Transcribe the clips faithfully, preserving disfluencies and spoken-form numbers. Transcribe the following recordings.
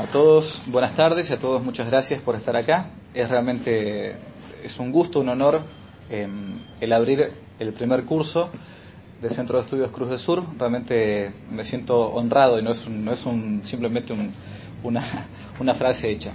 todos, buenas tardes y a todos muchas gracias por estar acá. Es realmente es un gusto, un honor eh, el abrir el primer curso del Centro de Estudios Cruz del Sur. Realmente me siento honrado y no es, un, no es un, simplemente un, una, una frase hecha.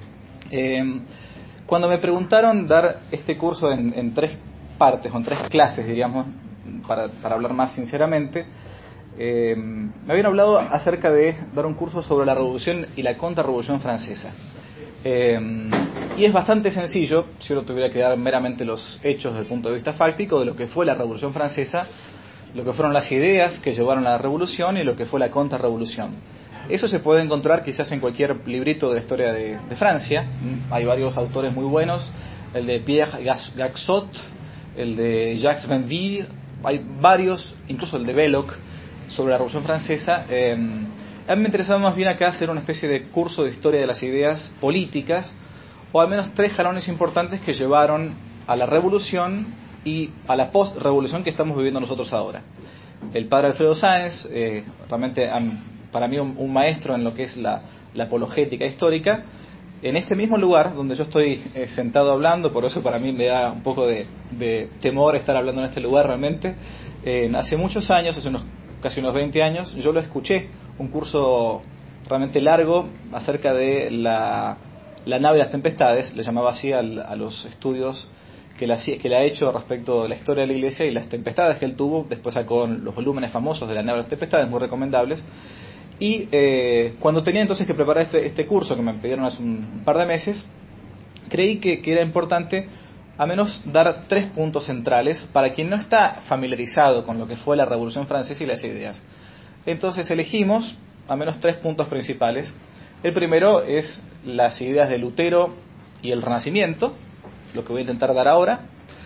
Eh, cuando me preguntaron dar este curso en, en tres partes o en tres clases, diríamos, para, para hablar más sinceramente, Eh, me habían hablado acerca de dar un curso sobre la Revolución y la Contrarrevolución Francesa. Eh, y es bastante sencillo, si uno tuviera que dar meramente los hechos desde el punto de vista fáctico de lo que fue la Revolución Francesa, lo que fueron las ideas que llevaron a la Revolución y lo que fue la Contrarrevolución. Eso se puede encontrar quizás en cualquier librito de la historia de, de Francia. Hay varios autores muy buenos, el de Pierre Gaxot, el de Jacques Venville, hay varios, incluso el de Belloc, sobre la Revolución Francesa. Eh, a mí me interesaba más bien acá hacer una especie de curso de historia de las ideas políticas, o al menos tres jalones importantes que llevaron a la Revolución y a la post-revolución que estamos viviendo nosotros ahora. El padre Alfredo Sáenz, eh, realmente para mí un, un maestro en lo que es la, la apologética histórica, en este mismo lugar donde yo estoy eh, sentado hablando, por eso para mí me da un poco de, de temor estar hablando en este lugar realmente. Eh, hace muchos años, hace unos casi unos veinte años, yo lo escuché, un curso realmente largo acerca de la, la nave de las tempestades, le llamaba así al, a los estudios que le, que le ha hecho respecto de la historia de la Iglesia y las tempestades que él tuvo. Después sacó los volúmenes famosos de la nave de las tempestades, muy recomendables. Y eh, cuando tenía entonces que preparar este, este curso, que me pidieron hace un par de meses, creí que, que era importante a menos dar tres puntos centrales para quien no está familiarizado con lo que fue la Revolución Francesa y las ideas. Entonces elegimos a menos tres puntos principales. El primero es las ideas de Lutero y el Renacimiento, lo que voy a intentar dar ahora.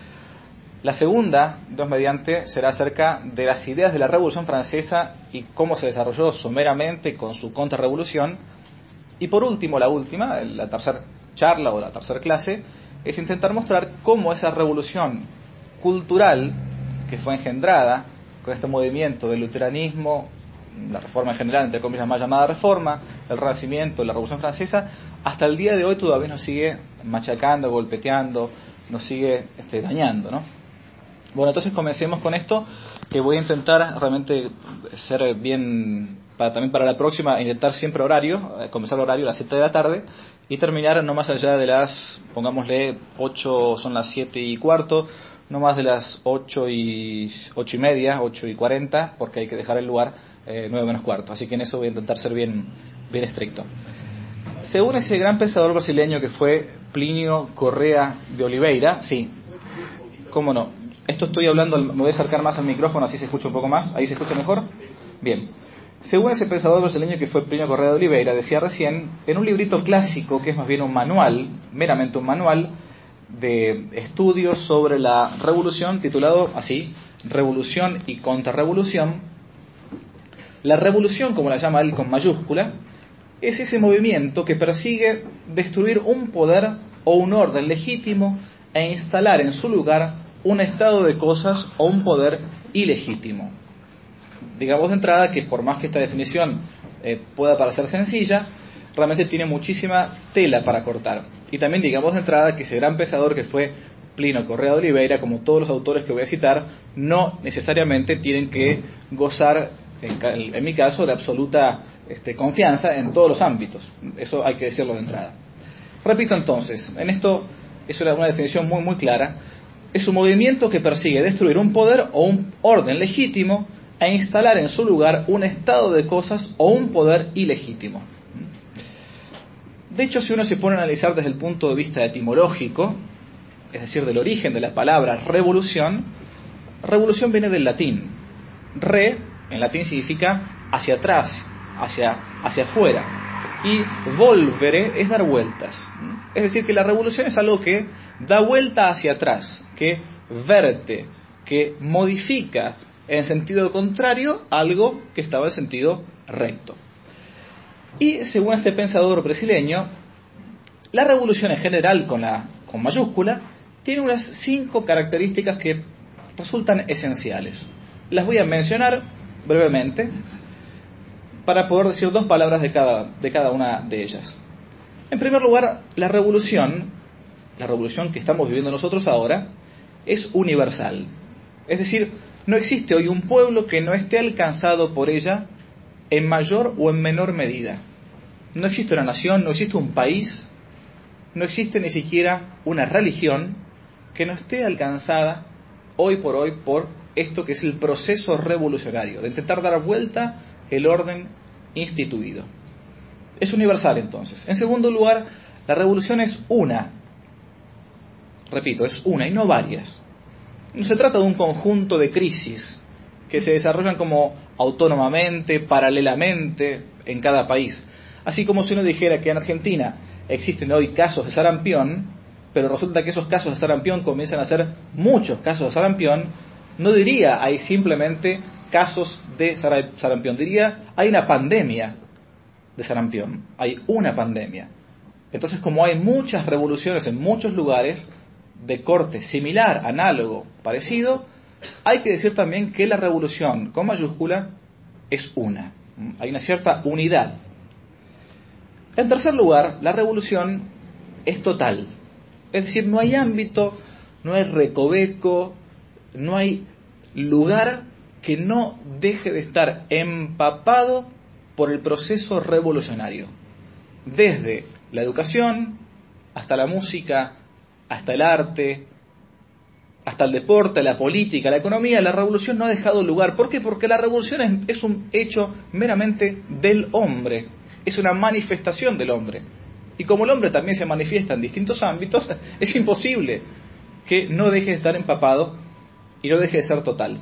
La segunda, Dios mediante, será acerca de las ideas de la Revolución Francesa y cómo se desarrolló someramente con su contrarrevolución. Y por último, la última, la tercera charla o la tercera clase, es intentar mostrar cómo esa revolución cultural que fue engendrada con este movimiento del luteranismo, la reforma en general, entre comillas más llamada reforma, el Renacimiento, la Revolución Francesa, hasta el día de hoy todavía nos sigue machacando, golpeteando, nos sigue este, dañando, ¿no? Bueno, entonces comencemos con esto, que voy a intentar realmente ser bien, para, también para la próxima, intentar siempre horario, comenzar el horario a las siete de la tarde y terminar no más allá de las, pongámosle, ocho, son las siete y cuarto, no más de las ocho y, ocho y media, ocho y cuarenta, porque hay que dejar el lugar eh, nueve menos cuarto. Así que en eso voy a intentar ser bien, bien estricto. Según ese gran pensador brasileño que fue Plinio Correa de Oliveira, sí, cómo no, esto estoy hablando, me voy a acercar más al micrófono así se escucha un poco más, ahí se escucha mejor. Bien, según ese pensador brasileño que fue Plinio Correa de Oliveira, decía recién, en un librito clásico que es más bien un manual, meramente un manual de estudios sobre la revolución, titulado así, Revolución y Contrarrevolución, la revolución, como la llama él con mayúscula, es ese movimiento que persigue destruir un poder o un orden legítimo e instalar en su lugar un estado de cosas o un poder ilegítimo. Digamos de entrada que por más que esta definición eh, pueda parecer sencilla, realmente tiene muchísima tela para cortar. Y también digamos de entrada que ese gran pensador que fue Plinio Correa de Oliveira, como todos los autores que voy a citar, no necesariamente tienen que gozar, en, en mi caso, de absoluta este, confianza en todos los ámbitos. Eso hay que decirlo de entrada. Repito entonces, en esto es una, una definición muy muy clara. Es un movimiento que persigue destruir un poder o un orden legítimo e instalar en su lugar un estado de cosas o un poder ilegítimo. De hecho, si uno se pone a analizar desde el punto de vista etimológico, es decir, del origen de la palabra revolución, revolución viene del latín. Re, en latín, significa hacia atrás, hacia, hacia afuera. Y volvere es dar vueltas. Es decir, que la revolución es algo que da vuelta hacia atrás, que verte, que modifica en sentido contrario algo que estaba en sentido recto. Y según este pensador brasileño, la revolución en general, con la con mayúscula, tiene unas cinco características que resultan esenciales. Las voy a mencionar brevemente para poder decir dos palabras de cada, de cada una de ellas. En primer lugar, la revolución, la revolución que estamos viviendo nosotros ahora, es universal. Es decir, no existe hoy un pueblo que no esté alcanzado por ella en mayor o en menor medida. No existe una nación, no existe un país, no existe ni siquiera una religión que no esté alcanzada hoy por hoy por esto que es el proceso revolucionario, de intentar dar vuelta el orden instituido. Es universal entonces. En segundo lugar, la revolución es una. Repito, es una y no varias. No se trata de un conjunto de crisis que se desarrollan como autónomamente, paralelamente en cada país. Así como si uno dijera que en Argentina existen hoy casos de sarampión, pero resulta que esos casos de sarampión comienzan a ser muchos casos de sarampión, no diría hay simplemente casos de sarampión, diría hay una pandemia de sarampión, hay una pandemia. Entonces, como hay muchas revoluciones en muchos lugares de corte similar, análogo, parecido, hay que decir también que la revolución con mayúscula es una. Hay una cierta unidad. En tercer lugar, la revolución es total. Es decir, no hay ámbito, no hay recoveco, no hay lugar que no deje de estar empapado por el proceso revolucionario. Desde la educación, hasta la música, hasta el arte, hasta el deporte, la política, la economía, la revolución no ha dejado lugar. ¿Por qué? Porque la revolución es, es un hecho meramente del hombre, es una manifestación del hombre. Y como el hombre también se manifiesta en distintos ámbitos, es imposible que no deje de estar empapado y no deje de ser total.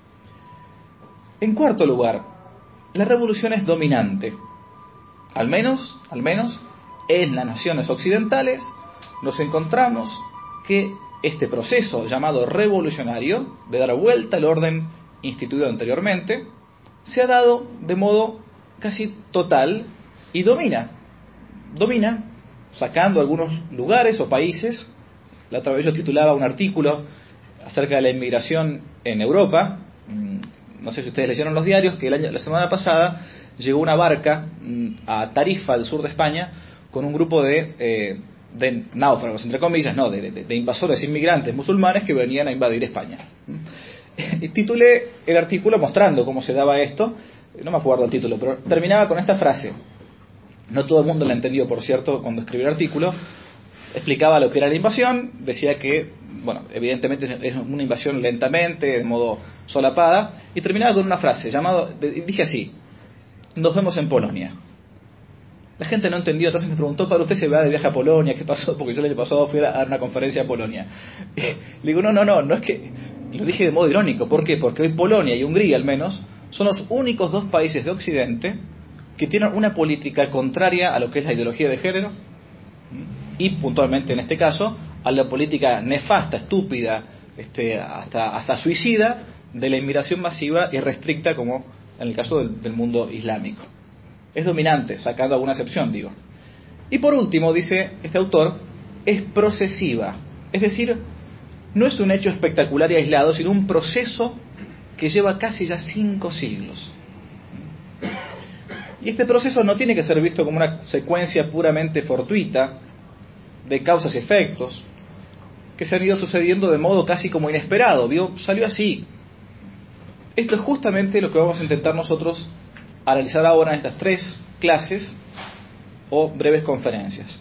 En cuarto lugar, la revolución es dominante. Al menos, al menos, en las naciones occidentales nos encontramos que este proceso llamado revolucionario, de dar vuelta al orden instituido anteriormente, se ha dado de modo casi total y domina. Domina, sacando algunos lugares o países. La otra vez yo titulaba un artículo acerca de la inmigración en Europa. No sé si ustedes leyeron los diarios, que el año, la semana pasada llegó una barca a Tarifa, al sur de España, con un grupo de, eh, de náufragos, entre comillas, no, de, de, de invasores inmigrantes musulmanes que venían a invadir España. Y titulé el artículo mostrando cómo se daba esto, no me acuerdo el título, pero terminaba con esta frase. No todo el mundo la entendió, por cierto, cuando escribí el artículo. Explicaba lo que era la invasión, decía que, bueno, evidentemente es una invasión lentamente, de modo solapada, y terminaba con una frase, llamado, dije así: nos vemos en Polonia. La gente no entendió, entonces me preguntó: ¿para usted se va de viaje a Polonia? ¿Qué pasó? Porque yo el año pasado fui a dar una conferencia a Polonia. Y le digo, no, no, no, no es que, lo dije de modo irónico. ¿Por qué? Porque hoy Polonia y Hungría, al menos, son los únicos dos países de Occidente que tienen una política contraria a lo que es la ideología de género y, puntualmente en este caso, a la política nefasta, estúpida, este, hasta, hasta suicida de la inmigración masiva y restricta, como en el caso del, del mundo islámico. Es dominante, sacando alguna excepción, digo. Y por último, dice este autor, es procesiva. Es decir, no es un hecho espectacular y aislado, sino un proceso que lleva casi ya cinco siglos. Y este proceso no tiene que ser visto como una secuencia puramente fortuita de causas y efectos que se han ido sucediendo de modo casi como inesperado. ¿Vio? Salió así. Esto es justamente lo que vamos a intentar nosotros analizar ahora en estas tres clases o breves conferencias.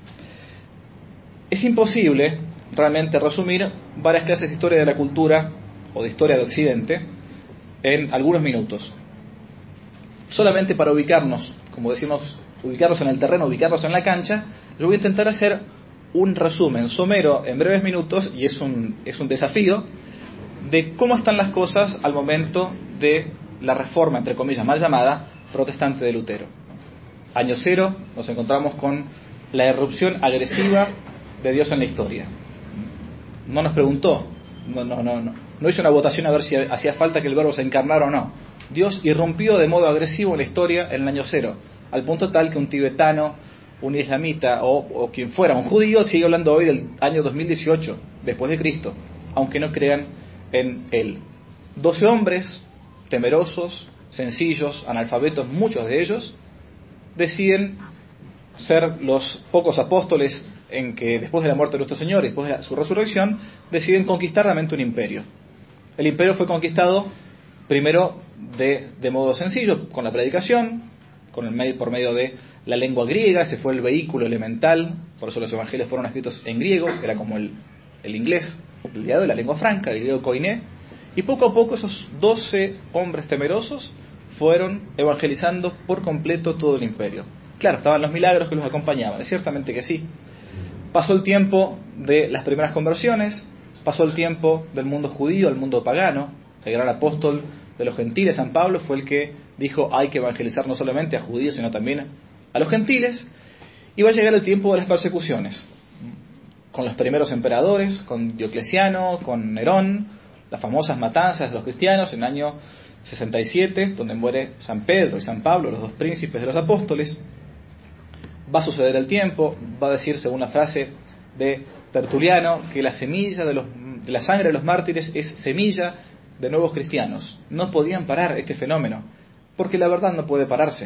Es imposible realmente resumir varias clases de historia de la cultura o de historia de Occidente en algunos minutos. Solamente para ubicarnos, como decimos, ubicarnos en el terreno, ubicarnos en la cancha, yo voy a intentar hacer un resumen somero en breves minutos, y es un, es un desafío, de cómo están las cosas al momento de la reforma, entre comillas, mal llamada, protestante de Lutero. Año cero, nos encontramos con la irrupción agresiva de Dios en la historia. No nos preguntó, no, no, no, no, no hizo una votación a ver si hacía falta que el verbo se encarnara o no. Dios irrumpió de modo agresivo en la historia en el año cero, al punto tal que un tibetano, un islamita o, o quien fuera, un judío, sigue hablando hoy del año dos mil dieciocho, después de Cristo, aunque no crean en él. Doce hombres temerosos, sencillos, analfabetos, muchos de ellos, deciden ser los pocos apóstoles en que después de la muerte de nuestro Señor y después de su resurrección, deciden conquistar realmente un imperio. El imperio fue conquistado primero de, de modo sencillo, con la predicación, con el medio, por medio de la lengua griega. Ese fue el vehículo elemental, por eso los evangelios fueron escritos en griego, que era como el, el inglés, el día de hoy, la lengua franca, el griego koiné, y poco a poco esos doce hombres temerosos fueron evangelizando por completo todo el imperio. Claro, estaban los milagros que los acompañaban, ciertamente que sí. Pasó el tiempo de las primeras conversiones, pasó el tiempo del mundo judío al mundo pagano. El gran apóstol de los gentiles, San Pablo, fue el que dijo hay que evangelizar no solamente a judíos, sino también a los gentiles. Y va a llegar el tiempo de las persecuciones, con los primeros emperadores, con Diocleciano, con Nerón, las famosas matanzas de los cristianos en el año sesenta y siete, donde muere San Pedro y San Pablo, los dos príncipes de los apóstoles. Va a suceder el tiempo, va a decir, según la frase de Tertuliano, que la semilla de, los, de la sangre de los mártires es semilla de nuevos cristianos. No podían parar este fenómeno, porque la verdad no puede pararse.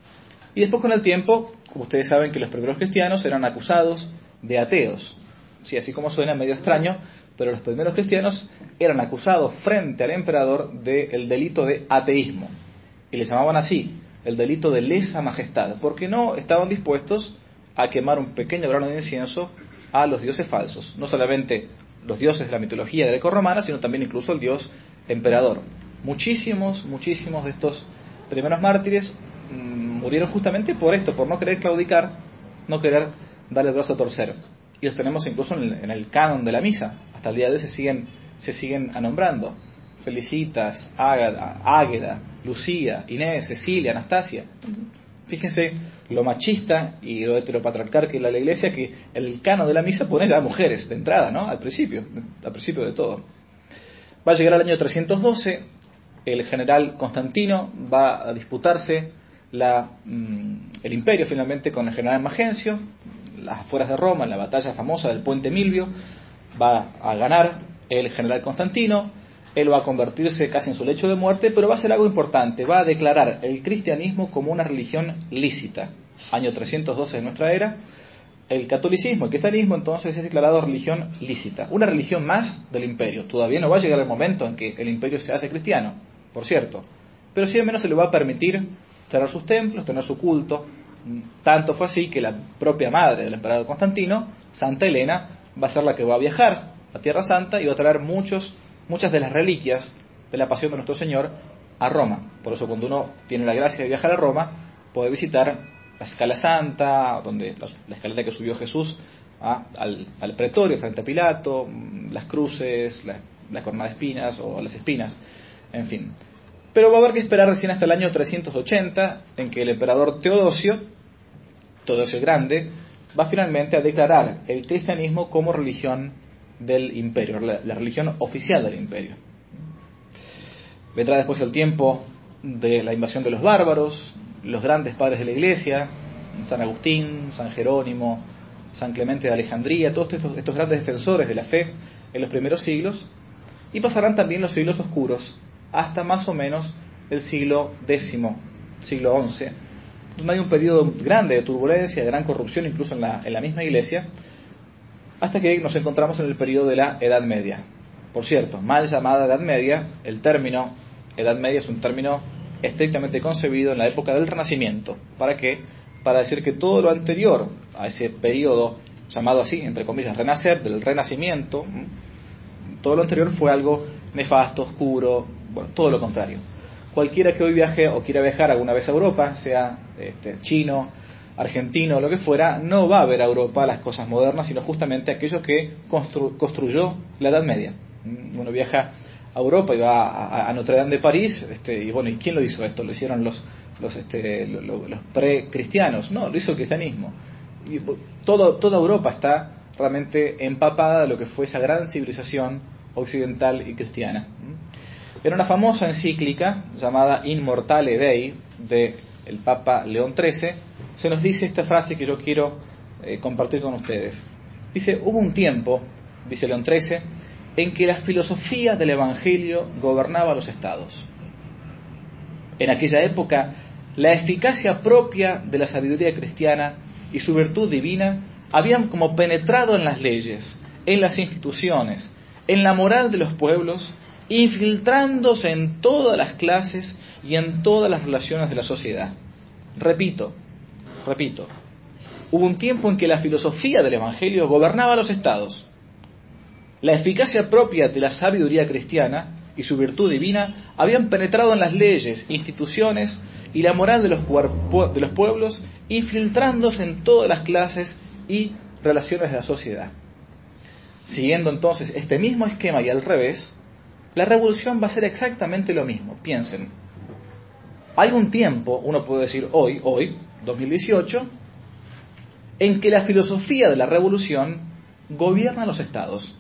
Y después, con el tiempo, como ustedes saben, que los primeros cristianos eran acusados de ateos. Sí, así como suena medio extraño, pero los primeros cristianos eran acusados frente al emperador del delito de ateísmo. Y les llamaban así, el delito de lesa majestad, porque no estaban dispuestos a quemar un pequeño grano de incienso a los dioses falsos. No solamente los dioses de la mitología grecorromana, sino también incluso el dios emperador. Muchísimos, muchísimos de estos primeros mártires mmm, murieron justamente por esto, por no querer claudicar, no querer darle el brazo a torcer. Y los tenemos incluso en el, en el canon de la misa. Hasta el día de hoy se siguen, se siguen nombrando. Felicitas, Águeda, Águeda, Lucía, Inés, Cecilia, Anastasia. Fíjense lo machista y lo heteropatriarcal que es la Iglesia, que el canon de la misa pone ya mujeres de entrada, ¿no? Al principio, al principio de todo. Va a llegar al año trescientos doce, el general Constantino va a disputarse la, el imperio finalmente con el general Magencio, las afueras de Roma, en la batalla famosa del Puente Milvio. Va a ganar el general Constantino, él va a convertirse casi en su lecho de muerte, pero va a hacer algo importante, va a declarar el cristianismo como una religión lícita. Año trescientos doce de nuestra era, el catolicismo, el cristianismo entonces es declarado religión lícita, una religión más del imperio. Todavía no va a llegar el momento en que el imperio se hace cristiano, por cierto, pero sí al menos se le va a permitir cerrar sus templos, tener su culto. Tanto fue así que la propia madre del emperador Constantino, Santa Elena, va a ser la que va a viajar a Tierra Santa y va a traer muchos, muchas de las reliquias de la pasión de nuestro Señor a Roma. Por eso cuando uno tiene la gracia de viajar a Roma, puede visitar la Escala Santa, donde la escalera que subió Jesús a, al, al pretorio frente a Pilato, las cruces, la, la corona de espinas o las espinas, en fin. Pero va a haber que esperar recién hasta el año trescientos ochenta, en que el emperador Teodosio, Teodosio el Grande, va finalmente a declarar el cristianismo como religión del imperio, la, la religión oficial del imperio. Vendrá después el tiempo de la invasión de los bárbaros, los grandes padres de la Iglesia, San Agustín, San Jerónimo, San Clemente de Alejandría, todos estos, estos grandes defensores de la fe en los primeros siglos, y pasarán también los siglos oscuros, hasta más o menos el siglo décimo, siglo once, donde hay un periodo grande de turbulencia, de gran corrupción incluso en la, en la misma Iglesia, hasta que nos encontramos en el periodo de la Edad Media. Por cierto, mal llamada Edad Media, el término Edad Media es un término estrictamente concebido en la época del Renacimiento. ¿Para qué? Para decir que todo lo anterior a ese periodo llamado así, entre comillas, renacer, del Renacimiento, todo lo anterior fue algo nefasto, oscuro, bueno, todo lo contrario. Cualquiera que hoy viaje o quiera viajar alguna vez a Europa, sea este, chino, argentino, lo que fuera, no va a ver a Europa las cosas modernas, sino justamente aquello que constru- construyó la Edad Media. Uno viaja a Europa y va a, a Notre Dame de París, este, y bueno, ¿y quién lo hizo esto? Lo hicieron los, los, este, los, los pre-cristianos, no, lo hizo el cristianismo. Y todo, toda Europa está realmente empapada de lo que fue esa gran civilización occidental y cristiana. En una famosa encíclica llamada In Mortale Dei del Papa León trece, se nos dice esta frase que yo quiero eh, compartir con ustedes. Dice, hubo un tiempo, dice León trece, en que la filosofía del Evangelio gobernaba los estados. En aquella época, la eficacia propia de la sabiduría cristiana y su virtud divina habían como penetrado en las leyes, en las instituciones, en la moral de los pueblos, infiltrándose en todas las clases y en todas las relaciones de la sociedad. Repito, repito, hubo un tiempo en que la filosofía del Evangelio gobernaba los estados. La eficacia propia de la sabiduría cristiana y su virtud divina habían penetrado en las leyes, instituciones y la moral de los, de los pueblos, infiltrándose en todas las clases y relaciones de la sociedad. Siguiendo entonces este mismo esquema y al revés, la revolución va a ser exactamente lo mismo. Piensen, hay un tiempo, uno puede decir hoy, hoy, dos mil dieciocho, en que la filosofía de la revolución gobierna los estados.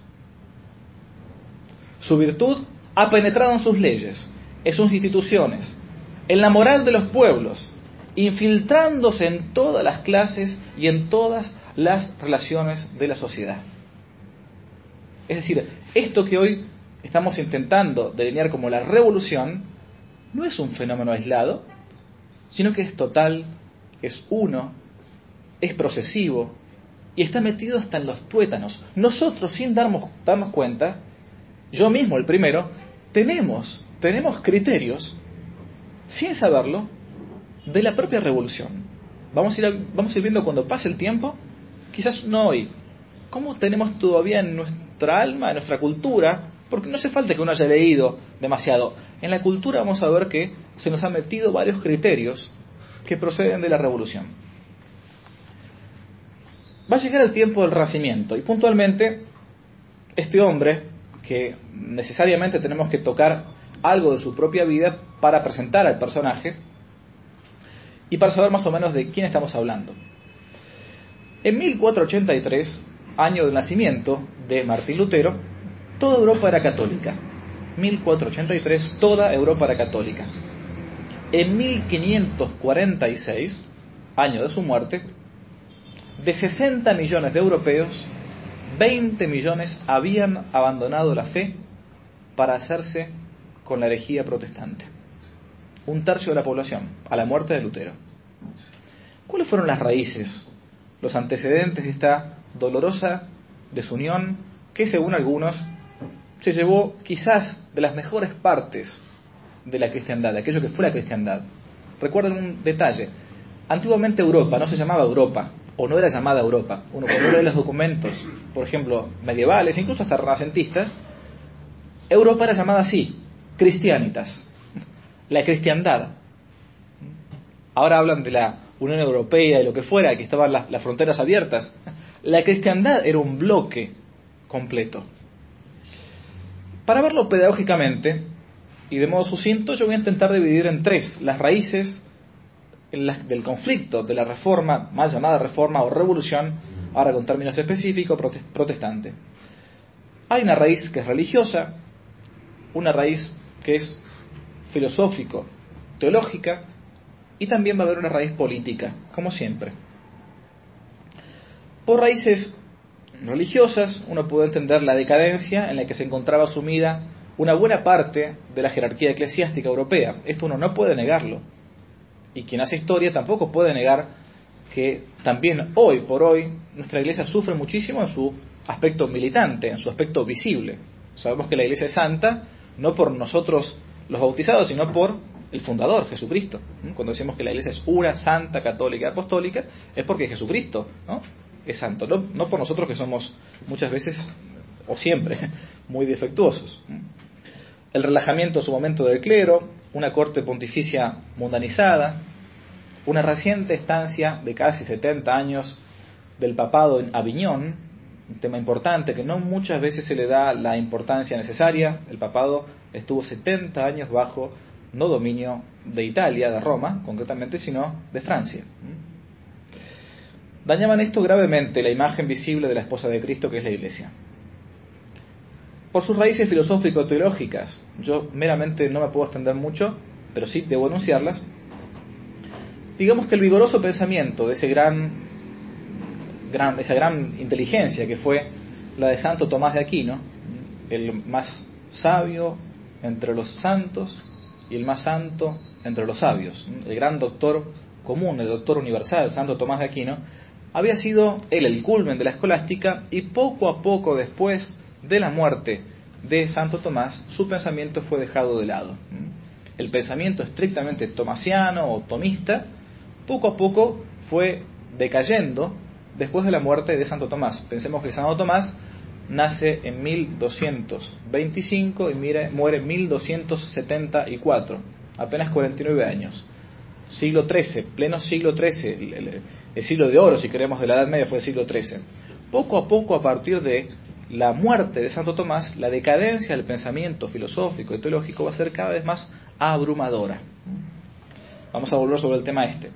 Su virtud ha penetrado en sus leyes, en sus instituciones, en la moral de los pueblos, infiltrándose en todas las clases y en todas las relaciones de la sociedad. Es decir, esto que hoy estamos intentando delinear como la revolución no es un fenómeno aislado, sino que es total, es uno, es procesivo y está metido hasta en los tuétanos. Nosotros, sin darnos, darnos cuenta, yo mismo el primero, tenemos, tenemos criterios, sin saberlo, de la propia revolución. Vamos a ir, vamos a ir viendo cuando pase el tiempo, quizás no hoy, cómo tenemos todavía en nuestra alma, en nuestra cultura, porque no hace falta que uno haya leído demasiado. En la cultura vamos a ver que se nos han metido varios criterios que proceden de la revolución. Va a llegar el tiempo del Renacimiento y puntualmente este hombre, que necesariamente tenemos que tocar algo de su propia vida para presentar al personaje y para saber más o menos de quién estamos hablando. En mil cuatrocientos ochenta y tres, año del nacimiento de Martín Lutero, toda Europa era católica. mil cuatrocientos ochenta y tres, toda Europa era católica. En mil quinientos cuarenta y seis, año de su muerte, de sesenta millones de europeos, veinte millones habían abandonado la fe para hacerse con la herejía protestante. Un tercio de la población, a la muerte de Lutero. ¿Cuáles fueron las raíces, los antecedentes de esta dolorosa desunión que, según algunos, se llevó quizás de las mejores partes de la cristiandad, de aquello que fue la cristiandad? Recuerden un detalle. Antiguamente Europa no se llamaba Europa, o no era llamada Europa. Uno cuando lee los documentos, por ejemplo, medievales, incluso hasta renacentistas, Europa era llamada así, Christianitas, la cristiandad. Ahora hablan de la Unión Europea y lo que fuera, que estaban las, las fronteras abiertas. La cristiandad era un bloque completo. Para verlo pedagógicamente y de modo sucinto, yo voy a intentar dividir en tres las raíces en las, del conflicto de la reforma, mal llamada reforma o revolución, ahora con términos específicos, protestante. Hay una raíz que es religiosa, una raíz que es filosófico, teológica, y también va a haber una raíz política, como siempre. Por raíces religiosas, uno puede entender la decadencia en la que se encontraba sumida una buena parte de la jerarquía eclesiástica europea. Esto uno no puede negarlo. Y quien hace historia tampoco puede negar que también hoy por hoy nuestra iglesia sufre muchísimo en su aspecto militante, en su aspecto visible. Sabemos que la iglesia es santa, no por nosotros los bautizados, sino por el fundador, Jesucristo. Cuando decimos que la iglesia es una, santa, católica, apostólica, es porque Jesucristo, ¿no?, es santo, no, no por nosotros que somos muchas veces, o siempre, muy defectuosos. El relajamiento en su momento del clero, una corte pontificia mundanizada, una reciente estancia de casi setenta años del papado en Aviñón, un tema importante que no muchas veces se le da la importancia necesaria. El papado estuvo setenta años bajo no dominio de Italia, de Roma, concretamente, sino de Francia. Dañaban esto gravemente la imagen visible de la esposa de Cristo, que es la Iglesia. Por sus raíces filosófico-teológicas, yo meramente no me puedo extender mucho, pero sí debo anunciarlas. Digamos que el vigoroso pensamiento de ese gran, gran, esa gran inteligencia que fue la de Santo Tomás de Aquino, el más sabio entre los santos, y el más santo entre los sabios. El gran doctor común, el doctor universal, Santo Tomás de Aquino, había sido él el culmen de la escolástica, y poco a poco después de la muerte de Santo Tomás, su pensamiento fue dejado de lado. El pensamiento estrictamente tomasiano o tomista, poco a poco fue decayendo después de la muerte de Santo Tomás. Pensemos que Santo Tomás nace en mil doscientos veinticinco y muere en mil doscientos setenta y cuatro, apenas cuarenta y nueve años. Siglo trece, pleno siglo trece, el, el, el siglo de oro, si queremos, de la Edad Media fue el siglo trece. Poco a poco, a partir de la muerte de Santo Tomás, la decadencia del pensamiento filosófico y teológico va a ser cada vez más abrumadora. Vamos a volver sobre el tema este.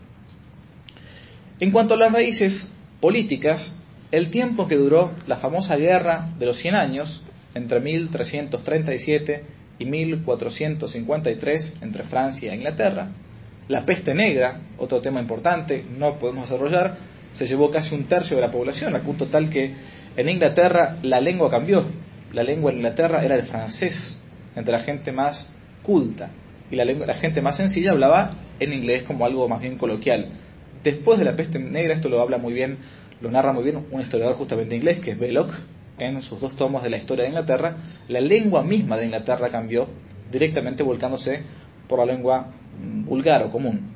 En cuanto a las raíces políticas, el tiempo que duró la famosa guerra de los cien años, entre mil trescientos treinta y siete y mil cuatrocientos cincuenta y tres, entre Francia e Inglaterra, la peste negra, otro tema importante, no podemos desarrollar, se llevó casi un tercio de la población, al punto tal que en Inglaterra la lengua cambió. La lengua en Inglaterra era el francés, entre la gente más culta, y la, lengua, la gente más sencilla hablaba en inglés como algo más bien coloquial. Después de la peste negra, esto lo habla muy bien, lo narra muy bien un historiador justamente inglés, que es Belloc, en sus dos tomos de la historia de Inglaterra. La lengua misma de Inglaterra cambió, directamente volcándose por la lengua vulgar o común.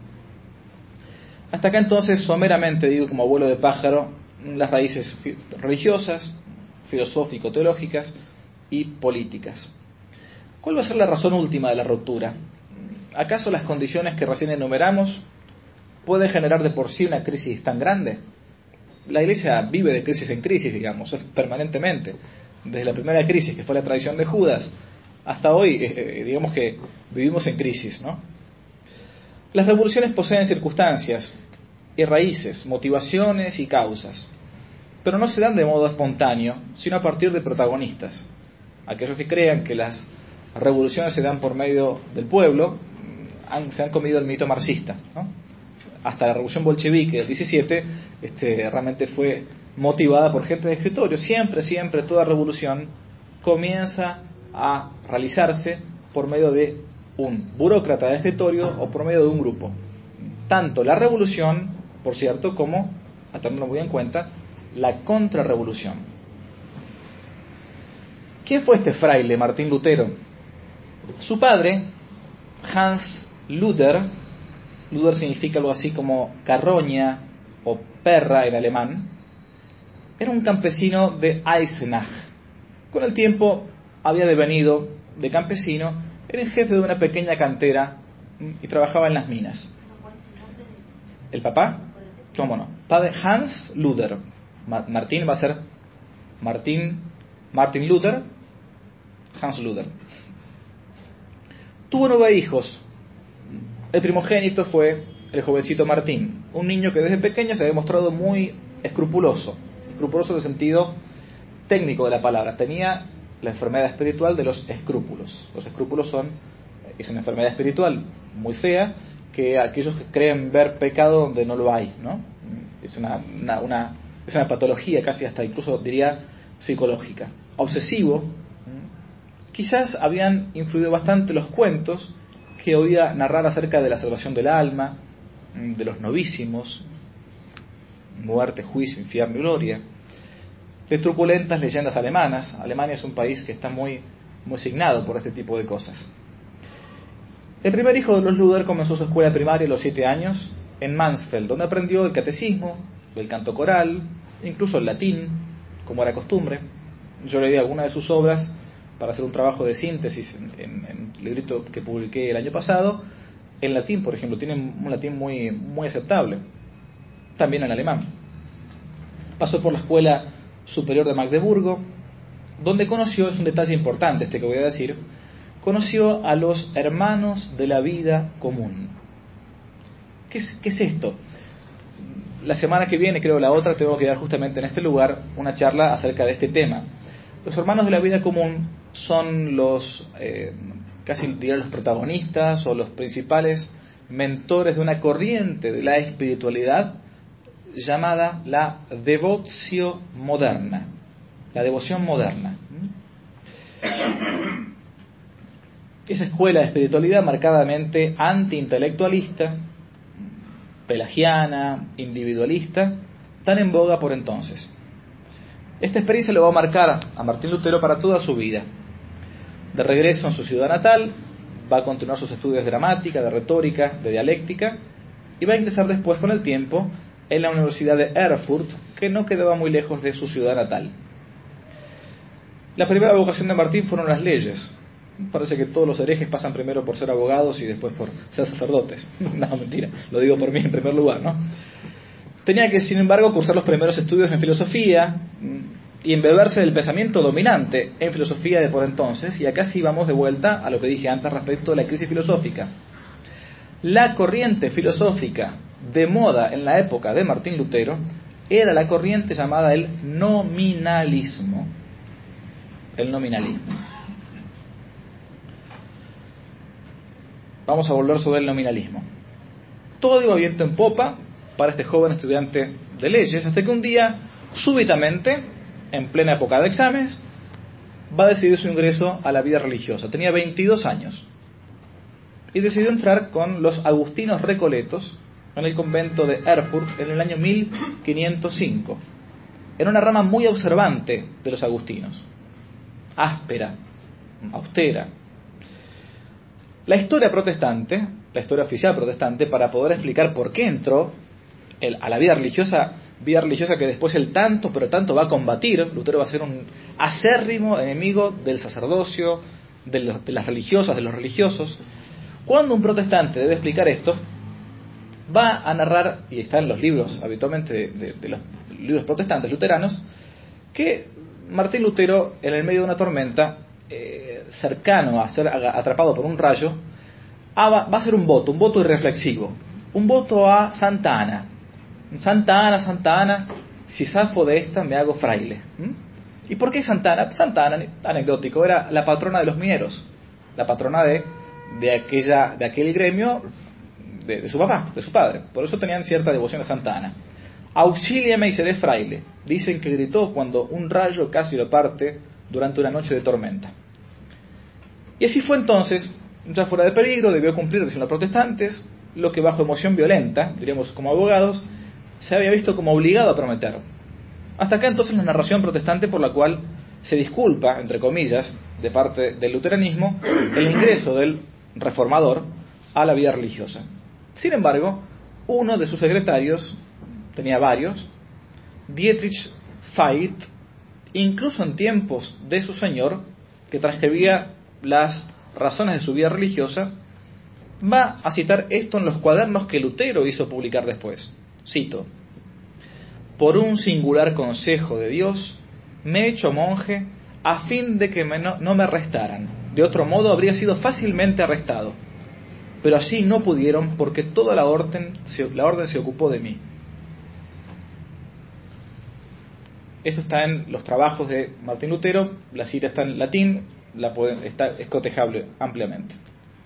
Hasta acá entonces, someramente digo, como vuelo de pájaro, las raíces religiosas, filosófico-teológicas y políticas. ¿Cuál va a ser la razón última de la ruptura? ¿Acaso las condiciones que recién enumeramos pueden generar de por sí una crisis tan grande? La Iglesia vive de crisis en crisis, digamos, permanentemente. Desde la primera crisis, que fue la traición de Judas, hasta hoy, eh, digamos que vivimos en crisis, ¿no? Las revoluciones poseen circunstancias y raíces, motivaciones y causas, pero no se dan de modo espontáneo, sino a partir de protagonistas. Aquellos que crean que las revoluciones se dan por medio del pueblo han, se han comido el mito marxista, ¿no? Hasta la revolución bolchevique del diecisiete este, realmente fue motivada por gente de escritorio. Siempre, siempre, toda revolución comienza a realizarse por medio de un burócrata de escritorio o por medio de un grupo. Tanto la revolución, por cierto, como, a tenerlo muy en cuenta, la contrarrevolución. ¿Quién fue este fraile, Martín Lutero? Su padre, Hans Luther, Luther significa algo así como carroña o perra en alemán, era un campesino de Eisenach. Con el tiempo había devenido de campesino, era el jefe de una pequeña cantera y trabajaba en las minas. ¿El papá? ¿Cómo no? Padre Hans Luther. Ma- Martín va a ser Martín, Martin Luther, Hans Luther. Tuvo nueve hijos. El primogénito fue el jovencito Martín, un niño que desde pequeño se había mostrado muy escrupuloso, escrupuloso en el sentido técnico de la palabra. Tenía la enfermedad espiritual de los escrúpulos. Los escrúpulos son, es una enfermedad espiritual muy fea, que aquellos que creen ver pecado donde no lo hay, ¿no? Es una, una, una, es una patología casi hasta incluso diría psicológica. Obsesivo. Quizás habían influido bastante los cuentos que oía narrar acerca de la salvación del alma, de los novísimos, muerte, juicio, infierno y gloria, de truculentas leyendas alemanas. Alemania es un país que está muy, muy signado por este tipo de cosas. El primer hijo de los Luther comenzó su escuela primaria a los siete años en Mansfeld, donde aprendió el catecismo, el canto coral, incluso el latín, como era costumbre. Yo leí algunas de sus obras para hacer un trabajo de síntesis en, en, en el librito que publiqué el año pasado. En latín, por ejemplo, tiene un latín muy, muy aceptable. También en alemán. Pasó por la Escuela Superior de Magdeburgo, donde conoció, es un detalle importante este que voy a decir, conoció a los hermanos de la vida común. ¿Qué es, qué es esto? La semana que viene, creo la otra, tengo que dar justamente en este lugar una charla acerca de este tema. Los hermanos de la vida común son los, eh, casi diría los protagonistas o los principales mentores de una corriente de la espiritualidad llamada la devotio moderna, la devoción moderna. esa escuela de espiritualidad marcadamente anti-intelectualista, pelagiana, individualista, tan en boga por entonces. Esta experiencia lo va a marcar a Martín Lutero para toda su vida. De regreso en su ciudad natal, va a continuar sus estudios de gramática, de retórica, de dialéctica, y va a ingresar después con el tiempo en la Universidad de Erfurt, que no quedaba muy lejos de su ciudad natal. La primera vocación de Martín fueron las leyes. Parece que todos los herejes pasan primero por ser abogados y después por ser sacerdotes. No, mentira, lo digo por mí en primer lugar, ¿no? Tenía que, sin embargo, cursar los primeros estudios en filosofía y embeberse del pensamiento dominante en filosofía de por entonces, y acá sí vamos de vuelta a lo que dije antes respecto de la crisis filosófica. La corriente filosófica de moda en la época de Martín Lutero era la corriente llamada el nominalismo. El nominalismo. Vamos a volver sobre el nominalismo. Todo iba viento en popa para este joven estudiante de leyes, hasta que un día, súbitamente, en plena época de exámenes, va a decidir su ingreso a la vida religiosa. Tenía veintidós años y decidió entrar con los agustinos recoletos en el convento de Erfurt en el año mil quinientos cinco. Era una rama muy observante de los agustinos, áspera, austera. La historia protestante, la historia oficial protestante, para poder explicar por qué entró el, a la vida religiosa, vida religiosa que después él tanto, pero tanto va a combatir. Lutero va a ser un acérrimo enemigo del sacerdocio, de, los, de las religiosas, de los religiosos. Cuando un protestante debe explicar esto, va a narrar, y está en los libros habitualmente de, de, de los libros protestantes luteranos, que Martín Lutero, en el medio de una tormenta, eh, cercano a ser atrapado por un rayo, va a hacer un voto, un voto irreflexivo, un voto a Santa Ana. Santa Ana, Santa Ana, si zafo de esta me hago fraile. ¿Mm? ¿Y por qué Santa Ana? Santa Ana, anecdótico, era la patrona de los mineros, la patrona de, de, aquella, de aquel gremio de, de su papá, de su padre. Por eso tenían cierta devoción a Santa Ana. Auxíliame y seré fraile, dicen que gritó cuando un rayo casi lo parte durante una noche de tormenta. Y así fue entonces, ya fuera de peligro, debió cumplir, dicen los protestantes, lo que bajo emoción violenta, diríamos como abogados, se había visto como obligado a prometer. Hasta acá entonces la narración protestante por la cual se disculpa, entre comillas, de parte del luteranismo, el ingreso del reformador a la vida religiosa. Sin embargo, uno de sus secretarios, tenía varios, Dietrich Veit, incluso en tiempos de su señor, que transcribía las razones de su vida religiosa, va a citar esto en los cuadernos que Lutero hizo publicar después. Cito: por un singular consejo de Dios me he hecho monje a fin de que me no, no me arrestaran. De otro modo habría sido fácilmente arrestado, pero así no pudieron porque toda la orden se, la orden se ocupó de mí. Esto está en los trabajos de Martín Lutero, la cita está en latín, la pueden, está, es cotejable ampliamente.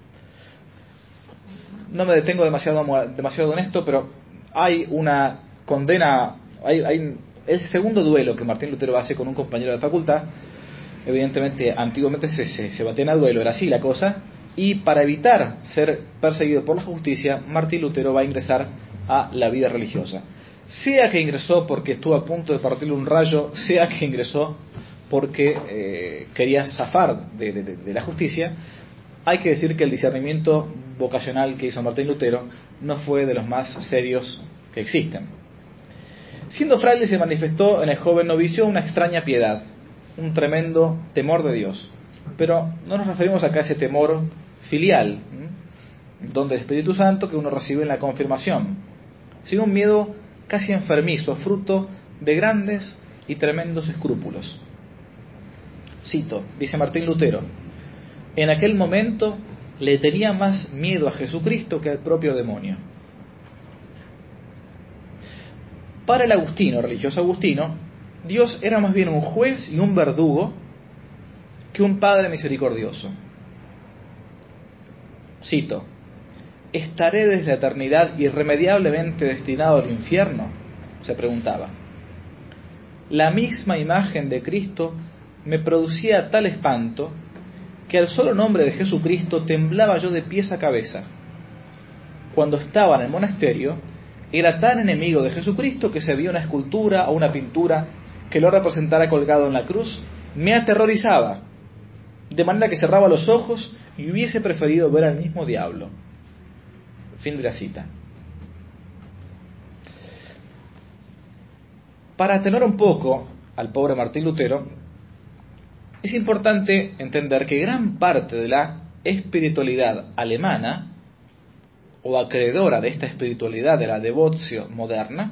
No me detengo demasiado, demasiado en esto, pero hay una condena, hay, hay el segundo duelo que Martín Lutero hace con un compañero de facultad. Evidentemente, antiguamente se, se, se batían a duelo, era así la cosa, y para evitar ser perseguido por la justicia, Martín Lutero va a ingresar a la vida religiosa. Sea que ingresó porque estuvo a punto de partirle un rayo, sea que ingresó porque eh, quería zafar de, de, de la justicia, hay que decir que el discernimiento vocacional que hizo Martín Lutero no fue de los más serios que existen. Siendo fraile se manifestó en el joven novicio una extraña piedad, un tremendo temor de Dios. Pero no nos referimos acá a ese temor filial, ¿m? donde el Espíritu Santo que uno recibe en la confirmación, sino un miedo casi enfermizo, fruto de grandes y tremendos escrúpulos. Cito, dice Martín Lutero: en aquel momento le tenía más miedo a Jesucristo que al propio demonio. Para el agustino, religioso agustino, Dios era más bien un juez y un verdugo que un Padre misericordioso. Cito: ¿estaré desde la eternidad irremediablemente destinado al infierno?, se preguntaba. La misma imagen de Cristo me producía tal espanto que al solo nombre de Jesucristo temblaba yo de pies a cabeza. Cuando estaba en el monasterio, era tan enemigo de Jesucristo que si había una escultura o una pintura que lo representara colgado en la cruz, me aterrorizaba, de manera que cerraba los ojos y hubiese preferido ver al mismo diablo. Fin de la cita. Para atenuar un poco al pobre Martín Lutero, es importante entender que gran parte de la espiritualidad alemana, o acreedora de esta espiritualidad de la devotio moderna,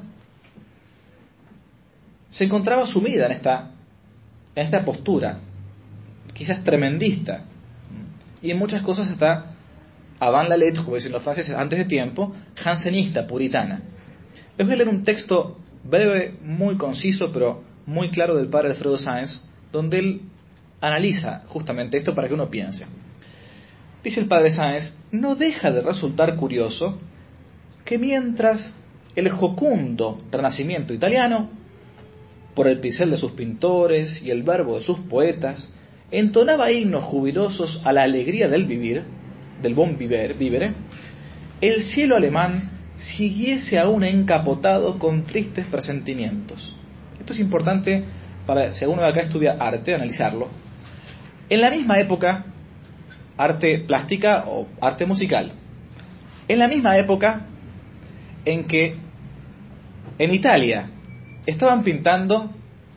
se encontraba sumida en esta, en esta postura, quizás tremendista, y en muchas cosas hasta avant la lettre, como dicen los franceses, antes de tiempo, jansenista, puritana. Les voy a leer un texto breve, muy conciso, pero muy claro del padre Alfredo Sáenz, donde él analiza justamente esto para que uno piense. Dice el padre Sáenz: no deja de resultar curioso que mientras el jocundo renacimiento italiano, por el pincel de sus pintores y el verbo de sus poetas, entonaba himnos jubilosos a la alegría del vivir, del bon vivere, vivere, el cielo alemán siguiese aún encapotado con tristes presentimientos. Esto es importante para, si alguno de acá estudia arte, analizarlo. En la misma época, arte plástica o arte musical, en la misma época en que en Italia estaban pintando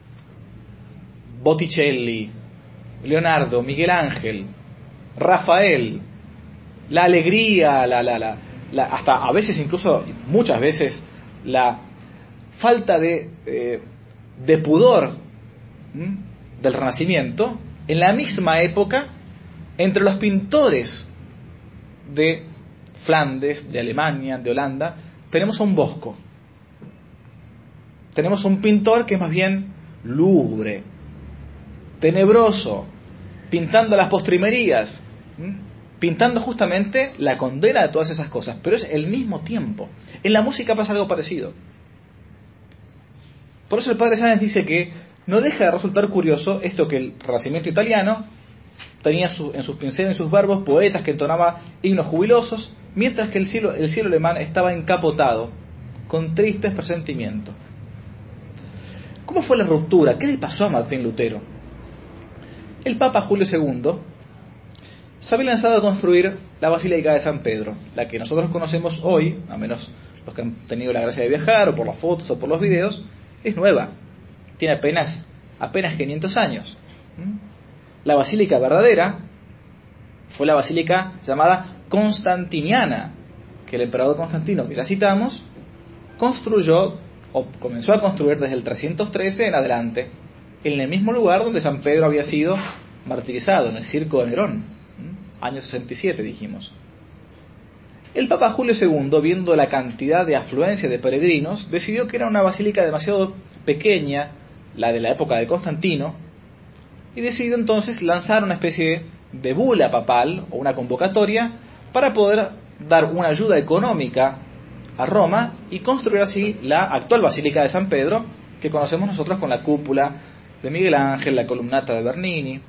Botticelli, Leonardo, Miguel Ángel, Rafael, la alegría, la, la, la, la, hasta a veces, incluso muchas veces, la falta de, eh, de pudor ¿m? del Renacimiento, en la misma época, entre los pintores de Flandes, de Alemania, de Holanda, tenemos a un Bosco. Tenemos un pintor que es más bien lúgubre, tenebroso, pintando las postrimerías, ¿m? pintando justamente la condena de todas esas cosas, pero es el mismo tiempo. En la música pasa algo parecido. Por eso el padre Sáenz dice que no deja de resultar curioso esto, que el Renacimiento italiano tenía su, en sus pinceles, en sus verbos, poetas que entonaban himnos jubilosos, mientras que el cielo, el cielo alemán estaba encapotado con tristes presentimientos. ¿Cómo fue la ruptura? ¿Qué le pasó a Martín Lutero? El Papa Julio segundo se había lanzado a construir la Basílica de San Pedro, la que nosotros conocemos hoy, a menos los que han tenido la gracia de viajar, o por las fotos, o por los videos, es nueva. Tiene apenas, apenas quinientos años. La basílica verdadera fue la basílica llamada Constantiniana, que el emperador Constantino, que ya citamos, construyó, o comenzó a construir desde el trescientos trece en adelante, en el mismo lugar donde San Pedro había sido martirizado, en el circo de Nerón. Año sesenta y siete dijimos. El Papa Julio segundo, viendo la cantidad de afluencia de peregrinos, decidió que era una basílica demasiado pequeña, la de la época de Constantino, y decidió entonces lanzar una especie de bula papal o una convocatoria para poder dar una ayuda económica a Roma y construir así la actual Basílica de San Pedro, que conocemos nosotros con la cúpula de Miguel Ángel, la columnata de Bernini.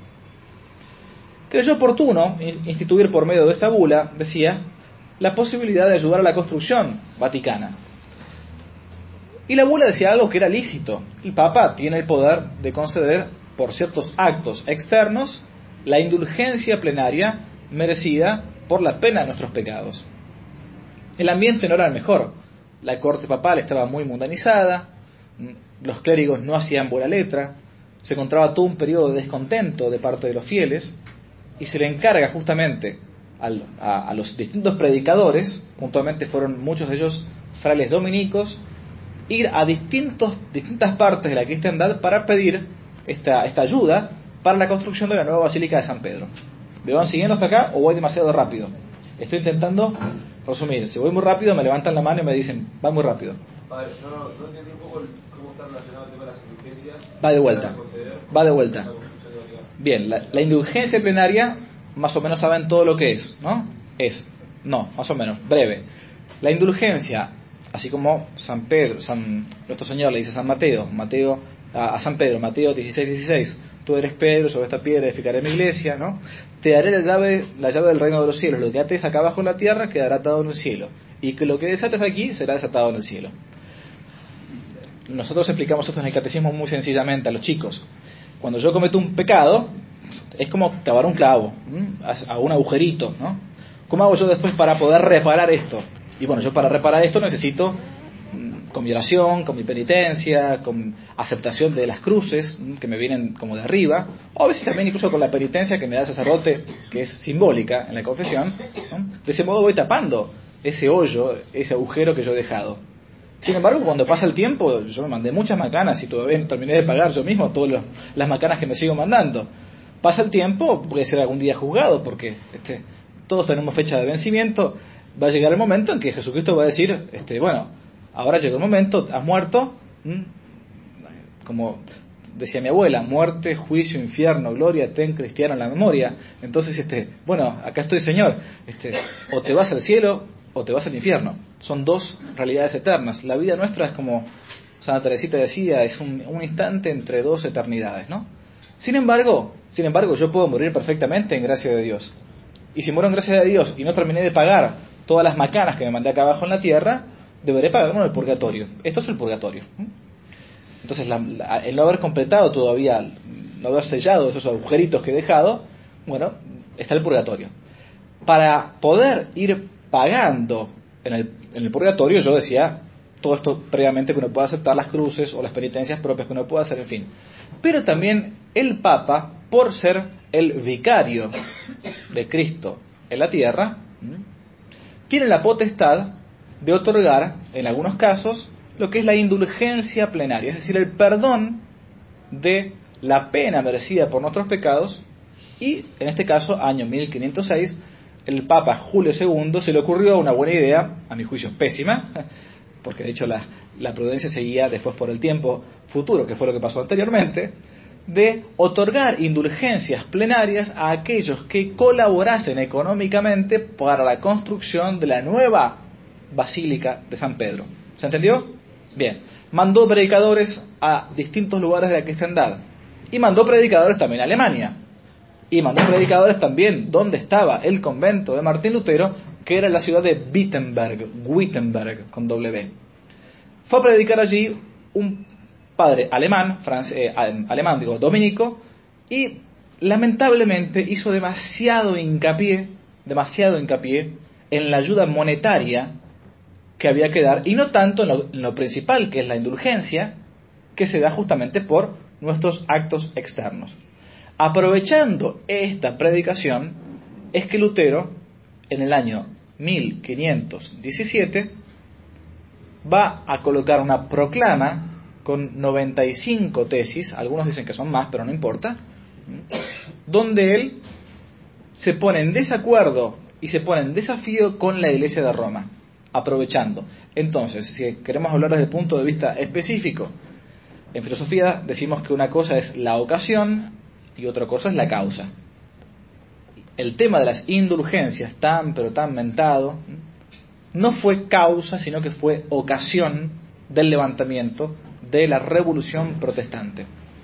Creyó oportuno instituir por medio de esta bula, decía, la posibilidad de ayudar a la construcción vaticana. Y la bula decía algo que era lícito. El Papa tiene el poder de conceder, por ciertos actos externos, la indulgencia plenaria merecida por la pena de nuestros pecados. El ambiente no era el mejor. La corte papal estaba muy mundanizada, los clérigos no hacían buena letra, se encontraba todo un periodo de descontento de parte de los fieles, y se le encarga justamente al, a, a los distintos predicadores, puntualmente fueron muchos de ellos frailes dominicos, ir a distintos, distintas partes de la cristiandad para pedir esta, esta ayuda para la construcción de la nueva Basílica de San Pedro. ¿Me van siguiendo hasta acá o voy demasiado rápido? Estoy intentando resumir. Si voy muy rápido me levantan la mano y me dicen, va muy rápido. Padre, no, no, no entendí un poco cómo está relacionado el tema de las indulgencias. Va de vuelta. Va de vuelta. Bien, la, la indulgencia plenaria, más o menos saben todo lo que es, ¿no? Es, no, más o menos, breve. La indulgencia, así como San Pedro, San, nuestro Señor le dice a San Mateo, Mateo a, a San Pedro, Mateo dieciséis, dieciséis, tú eres Pedro, sobre esta piedra edificaré mi iglesia, ¿no? Te daré la llave, la llave del reino de los cielos, lo que ates acá abajo en la tierra quedará atado en el cielo, y que lo que desates aquí será desatado en el cielo. Nosotros explicamos esto en el catecismo muy sencillamente a los chicos. Cuando yo cometo un pecado, es como clavar un clavo, ¿m? a un agujerito, ¿no? ¿Cómo hago yo después para poder reparar esto? Y bueno, yo para reparar esto necesito, con mi oración, con mi penitencia, con aceptación de las cruces que me vienen como de arriba, o a veces también incluso con la penitencia que me da el sacerdote, que es simbólica en la confesión, ¿no? De ese modo voy tapando ese hoyo, ese agujero que yo he dejado. Sin embargo, cuando pasa el tiempo, yo me mandé muchas macanas y todavía no terminé de pagar yo mismo todas las macanas que me sigo mandando. Pasa el tiempo, puede ser algún día juzgado, porque este, todos tenemos fecha de vencimiento. Va a llegar el momento en que Jesucristo va a decir, este, bueno, ahora llegó el momento, has muerto, ¿m? Como decía mi abuela, muerte, juicio, infierno, gloria, ten cristiano en la memoria. Entonces, este, bueno, acá estoy, Señor, este, o te vas al cielo o te vas al infierno. Son dos realidades eternas. La vida nuestra es como Santa Teresita decía, es un, un instante entre dos eternidades, ¿no? Sin embargo, sin embargo, yo puedo morir perfectamente en gracia de Dios. Y si muero en gracia de Dios y no terminé de pagar todas las macanas que me mandé acá abajo en la tierra, deberé pagarlo en el purgatorio. Esto es el purgatorio. Entonces, la, la, el no haber completado todavía, no haber sellado esos agujeritos que he dejado, bueno, está el purgatorio. Para poder ir pagando en el, en el purgatorio, yo decía todo esto previamente, que uno pueda aceptar las cruces o las penitencias propias que uno pueda hacer, en fin. Pero también el Papa, por ser el vicario de Cristo en la tierra, tiene la potestad de otorgar, en algunos casos, lo que es la indulgencia plenaria, es decir, el perdón de la pena merecida por nuestros pecados. Y en este caso, año mil quinientos seis, el Papa Julio segundo se le ocurrió una buena idea, a mi juicio pésima, porque de hecho la, la prudencia seguía después por el tiempo futuro, que fue lo que pasó anteriormente, de otorgar indulgencias plenarias a aquellos que colaborasen económicamente para la construcción de la nueva Basílica de San Pedro. ¿Se entendió? Bien. Mandó predicadores a distintos lugares de la cristiandad. Y mandó predicadores también a Alemania. Y mandó predicadores también donde estaba el convento de Martín Lutero, que era la ciudad de Wittenberg, Wittenberg con W. Fue a predicar allí un padre alemán, francés, eh, alemán digo, dominico, y lamentablemente hizo demasiado hincapié, demasiado hincapié en la ayuda monetaria que había que dar, y no tanto en lo, en lo principal, que es la indulgencia, que se da justamente por nuestros actos externos. Aprovechando esta predicación, es que Lutero, en el año mil quinientos diecisiete, va a colocar una proclama con noventa y cinco tesis, algunos dicen que son más, pero no importa, donde él se pone en desacuerdo y se pone en desafío con la Iglesia de Roma, aprovechando. Entonces, si queremos hablar desde el punto de vista específico, en filosofía decimos que una cosa es la ocasión y otra cosa es la causa. El tema de las indulgencias, tan pero tan mentado, no fue causa, sino que fue ocasión del levantamiento de la revolución protestante.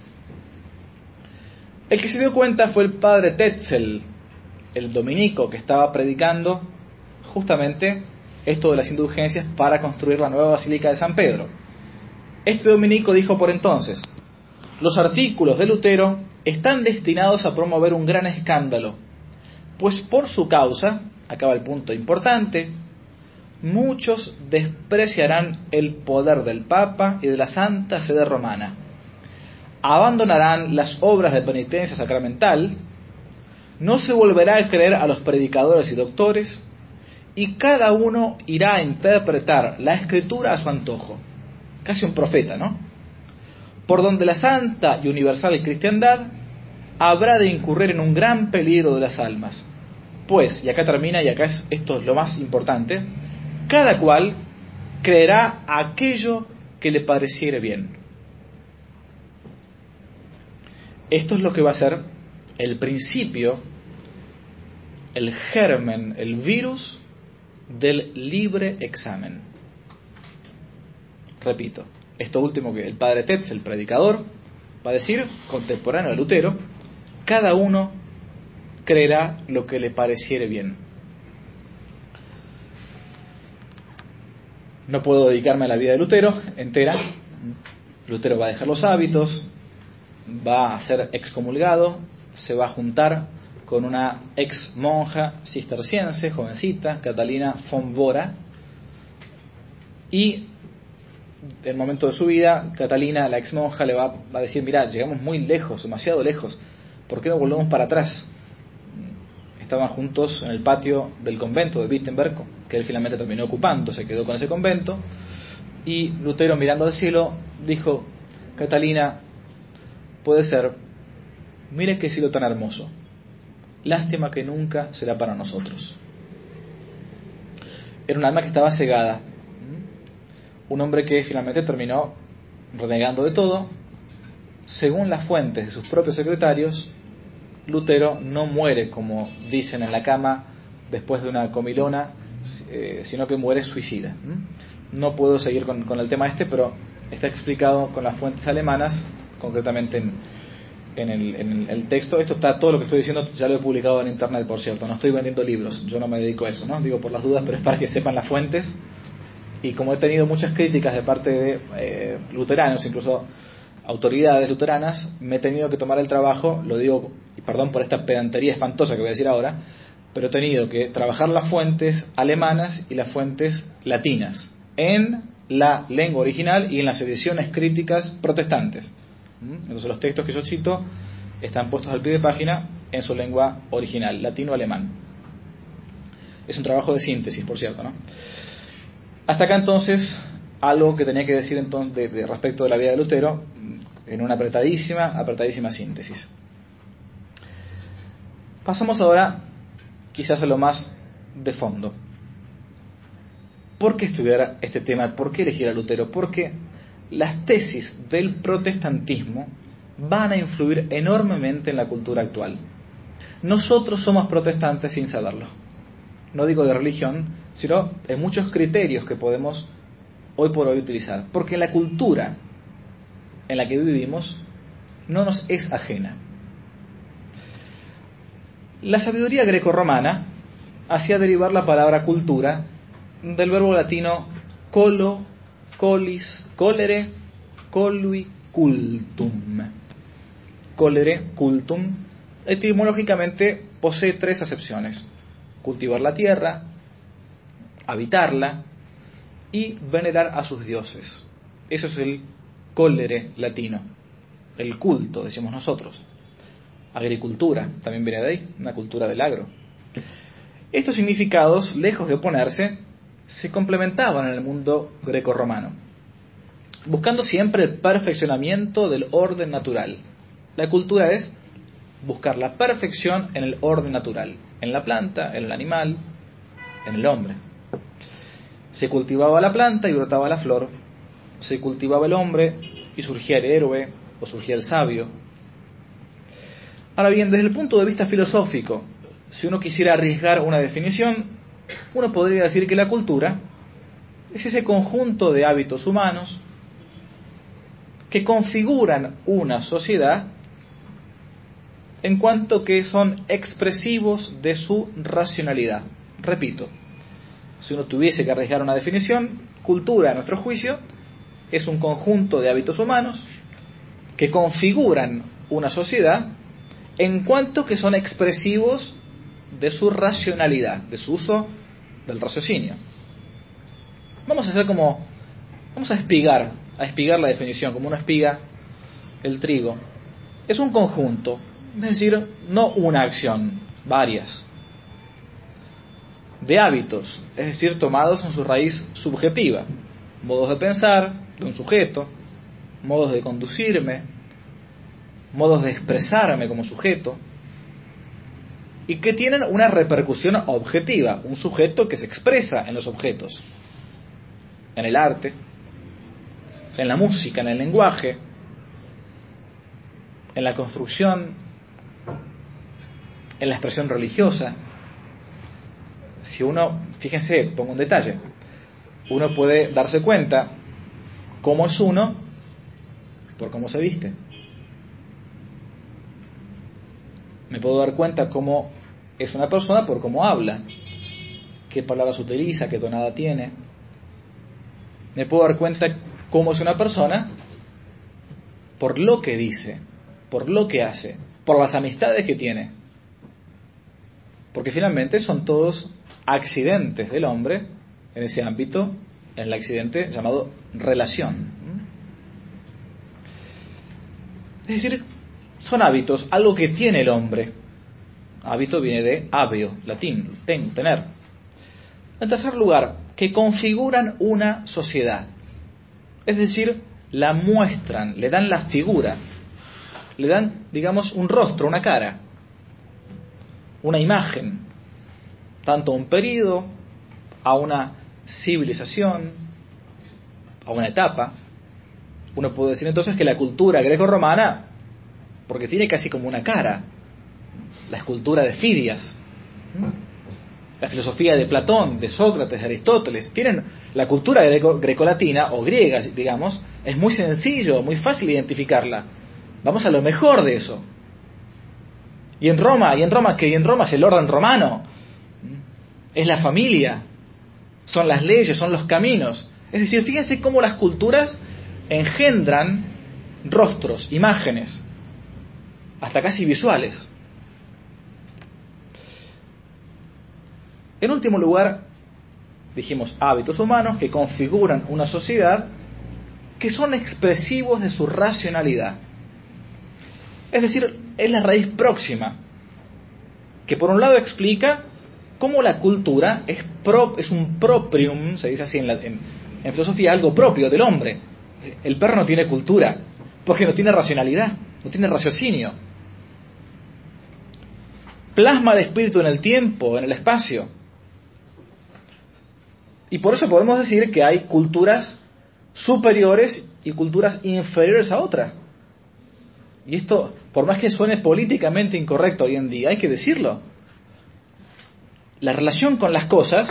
El que se dio cuenta fue el padre Tetzel, el dominico que estaba predicando justamente esto de las indulgencias para construir la nueva Basílica de San Pedro. Este dominico dijo por entonces: los artículos de Lutero están destinados a promover un gran escándalo, pues por su causa, acaba el punto importante, muchos despreciarán el poder del Papa y de la Santa Sede Romana, abandonarán las obras de penitencia sacramental, no se volverá a creer a los predicadores y doctores, y cada uno irá a interpretar la Escritura a su antojo. Casi un profeta, ¿no? Por donde la santa y universal cristiandad habrá de incurrir en un gran peligro de las almas. Pues, y acá termina, y acá es esto es lo más importante, cada cual creerá aquello que le pareciere bien. Esto es lo que va a ser el principio, el germen, el virus del libre examen. Repito, esto último que el padre Tetzel, el predicador, va a decir, contemporáneo de Lutero, cada uno creerá lo que le pareciere bien. No puedo dedicarme a la vida de Lutero entera. Lutero va a dejar los hábitos, va a ser excomulgado, se va a juntar con una ex monja cisterciense, jovencita, Catalina von Bora, y en el momento de su vida, Catalina, la ex monja, le va, va a decir, mirá, llegamos muy lejos, demasiado lejos, ¿por qué no volvemos para atrás? Estaban juntos en el patio del convento de Wittenberg, que él finalmente terminó ocupando, se quedó con ese convento, y Lutero, mirando al cielo, dijo, Catalina, puede ser, mire qué cielo tan hermoso, lástima que nunca será para nosotros. Era un alma que estaba cegada, un hombre que finalmente terminó renegando de todo. Según las fuentes de sus propios secretarios, Lutero no muere, como dicen, en la cama después de una comilona, eh, sino que muere suicida. No puedo seguir con, con el tema este, pero está explicado con las fuentes alemanas, concretamente en, en, el, en el texto. Esto está, todo lo que estoy diciendo ya lo he publicado en internet, por cierto. No estoy vendiendo libros, yo no me dedico a eso, ¿no? Digo por las dudas, pero es para que sepan las fuentes. Y como he tenido muchas críticas de parte de eh, luteranos, incluso autoridades luteranas, me he tenido que tomar el trabajo, lo digo, y perdón por esta pedantería espantosa que voy a decir ahora, pero he tenido que trabajar las fuentes alemanas y las fuentes latinas en la lengua original y en las ediciones críticas protestantes. Entonces los textos que yo cito están puestos al pie de página en su lengua original, latino-alemán. Es un trabajo de síntesis, por cierto, ¿no? Hasta acá entonces algo que tenía que decir entonces de, de respecto de la vida de Lutero en una apretadísima, apretadísima síntesis. Pasamos ahora quizás a lo más de fondo. ¿Por qué estudiar este tema? ¿Por qué elegir a Lutero? Porque las tesis del protestantismo van a influir enormemente en la cultura actual. Nosotros somos protestantes sin saberlo. No digo de religión, sino en muchos criterios que podemos hoy por hoy utilizar. Porque la cultura en la que vivimos no nos es ajena. La sabiduría grecorromana hacía derivar la palabra cultura del verbo latino colo, colis, colere, colui, cultum. Colere, cultum, etimológicamente posee tres acepciones: cultivar la tierra, habitarla y venerar a sus dioses. Eso es el colere latino, el culto, decimos nosotros. Agricultura, también viene de ahí, una cultura del agro. Estos significados, lejos de oponerse, se complementaban en el mundo grecorromano, buscando siempre el perfeccionamiento del orden natural. La cultura es buscar la perfección en el orden natural, en la planta, en el animal, en el hombre. Se cultivaba la planta y brotaba la flor, se cultivaba el hombre y surgía el héroe o surgía el sabio. Ahora bien, desde el punto de vista filosófico, si uno quisiera arriesgar una definición, uno podría decir que la cultura es ese conjunto de hábitos humanos que configuran una sociedad en cuanto que son expresivos de su racionalidad. Repito, si uno tuviese que arriesgar una definición, cultura, a nuestro juicio, es un conjunto de hábitos humanos que configuran una sociedad en cuanto que son expresivos de su racionalidad, de su uso del raciocinio. Vamos a hacer como, vamos a espigar, a espigar la definición, como uno espiga el trigo. Es un conjunto, es decir, no una acción, varias, de hábitos, es decir, tomados en su raíz subjetiva, modos de pensar de un sujeto, modos de conducirme, modos de expresarme como sujeto, y que tienen una repercusión objetiva, un sujeto que se expresa en los objetos, en el arte, en la música, en el lenguaje, en la construcción, en la expresión religiosa. Si uno, fíjense, pongo un detalle, uno puede darse cuenta cómo es uno por cómo se viste. Me puedo dar cuenta cómo es una persona por cómo habla, qué palabras utiliza, qué tonada tiene. Me puedo dar cuenta cómo es una persona por lo que dice, por lo que hace, por las amistades que tiene. Porque finalmente son todos accidentes del hombre en ese ámbito, en el accidente llamado relación. Es decir, son hábitos, algo que tiene el hombre. Hábito viene de habeo, latín, ten, tener. En tercer lugar, que configuran una sociedad. Es decir, la muestran, le dan la figura, le dan, digamos, un rostro, una cara, una imagen, tanto a un periodo, a una civilización, a una etapa. Uno puede decir entonces que la cultura greco-romana, porque tiene casi como una cara, la escultura de Fidias, la filosofía de Platón, de Sócrates, de Aristóteles, tienen la cultura greco- grecolatina o griega, digamos, es muy sencillo, muy fácil identificarla. Vamos a lo mejor de eso. Y en Roma, y en Roma que y en Roma es el orden romano, es la familia, son las leyes, son los caminos. Es decir, fíjense cómo las culturas engendran rostros, imágenes, hasta casi visuales. En último lugar, dijimos hábitos humanos que configuran una sociedad que son expresivos de su racionalidad. Es decir, es la raíz próxima, que por un lado explica cómo la cultura es, pro, es un proprium, se dice así en, la, en, en filosofía, algo propio del hombre. El perro no tiene cultura, porque no tiene racionalidad, no tiene raciocinio. Plasma de espíritu en el tiempo, en el espacio. Y por eso podemos decir que hay culturas superiores y culturas inferiores a otras. Y esto, por más que suene políticamente incorrecto hoy en día, hay que decirlo. La relación con las cosas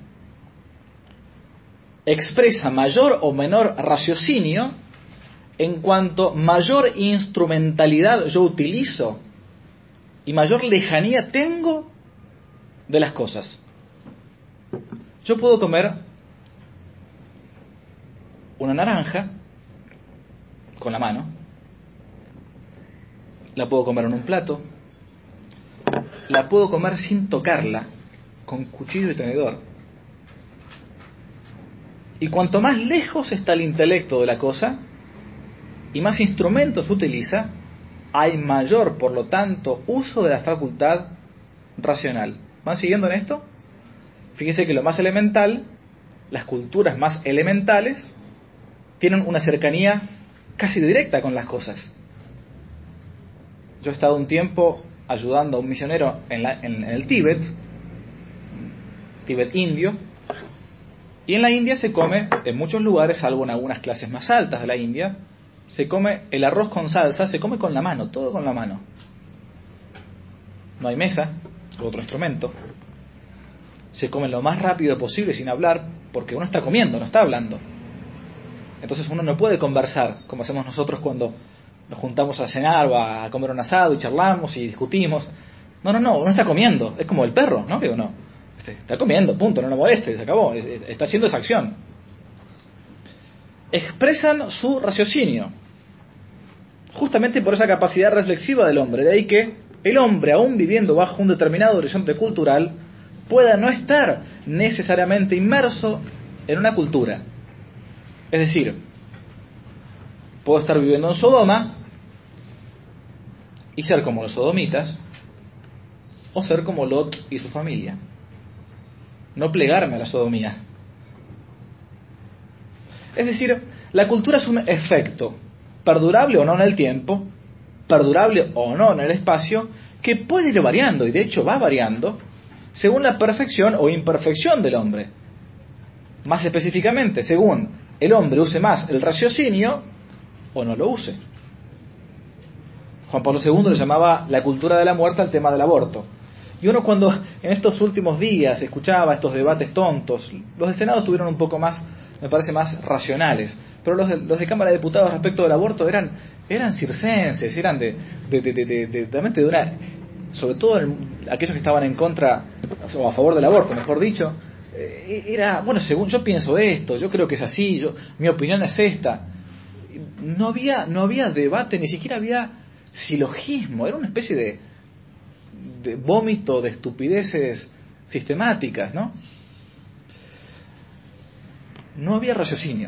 expresa mayor o menor raciocinio en cuanto mayor instrumentalidad yo utilizo y mayor lejanía tengo de las cosas. Yo puedo comer una naranja con la mano, la puedo comer en un plato, la puedo comer sin tocarla, con cuchillo y tenedor. Y cuanto más lejos está el intelecto de la cosa y más instrumentos utiliza, hay mayor, por lo tanto, uso de la facultad racional. ¿Van siguiendo en esto? Fíjense que lo más elemental, las culturas más elementales, tienen una cercanía casi directa con las cosas. Yo he estado un tiempo ayudando a un misionero en, la, en, en el Tíbet, Tíbet indio, y en la India se come, en muchos lugares, salvo en algunas clases más altas de la India, se come el arroz con salsa, se come con la mano, todo con la mano. No hay mesa, otro instrumento. Se come lo más rápido posible sin hablar, porque uno está comiendo, no está hablando. Entonces uno no puede conversar, como hacemos nosotros cuando nos juntamos a cenar o a comer un asado y charlamos y discutimos. No, no, no, uno está comiendo, es como el perro, ¿no? Que uno está comiendo, punto, no lo moleste, se acabó, está haciendo esa acción. Expresan su raciocinio, justamente por esa capacidad reflexiva del hombre. De ahí que el hombre, aún viviendo bajo un determinado horizonte cultural, pueda no estar necesariamente inmerso en una cultura. Es decir, puedo estar viviendo en Sodoma y ser como los sodomitas, o ser como Lot y su familia. No plegarme a la sodomía. Es decir, la cultura es un efecto, perdurable o no en el tiempo, perdurable o no en el espacio, que puede ir variando, y de hecho va variando, según la perfección o imperfección del hombre. Más específicamente, según el hombre use más el raciocinio o no lo use. Juan Pablo segundo le llamaba la cultura de la muerte al tema del aborto. Y uno cuando en estos últimos días escuchaba estos debates tontos, los de Senado estuvieron un poco más, me parece, más racionales, pero los de, los de Cámara de Diputados respecto del aborto eran, eran circenses, eran de, de, de, de, de, de, realmente de una sobre todo el, aquellos que estaban en contra o a favor del aborto, mejor dicho, eh, era, bueno, según yo pienso esto, yo creo que es así, yo, mi opinión es esta. No había, no había debate, ni siquiera había silogismo, era una especie de, de vómito de estupideces sistemáticas, ¿no? No había raciocinio.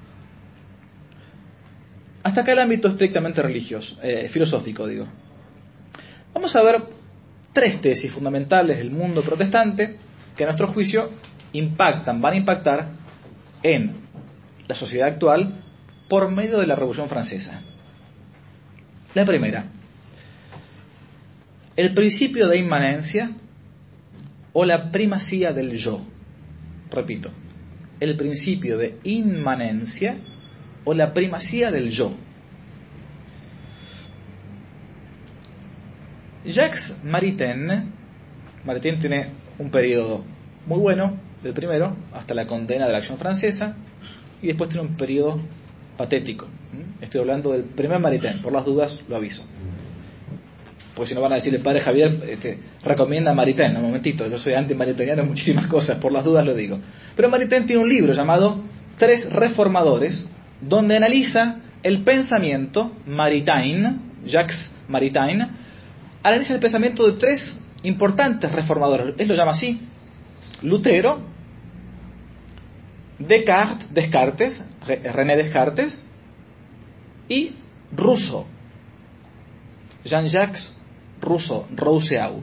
Hasta acá el ámbito estrictamente religioso, eh, filosófico, digo. Vamos a ver tres tesis fundamentales del mundo protestante que a nuestro juicio impactan, van a impactar en la sociedad actual por medio de la Revolución Francesa. La primera, el principio de inmanencia o la primacía del yo. Repito, el principio de inmanencia o la primacía del yo. Jacques Maritain, Maritain tiene un periodo muy bueno, del primero hasta la condena de la Acción Francesa, y después tiene un periodo patético. Estoy hablando del primer Maritain, por las dudas lo aviso. Pues si no van a decir el padre Javier, este, recomienda Maritain. Un momentito, yo soy anti-maritainiano en muchísimas cosas, por las dudas lo digo. Pero Maritain tiene un libro llamado Tres Reformadores, donde analiza el pensamiento Maritain, Jacques Maritain, analiza el pensamiento de tres importantes reformadores. Él lo llama así: Lutero, Descartes, Descartes, René Descartes y Rousseau, Jean-Jacques Rousseau, Rousseau.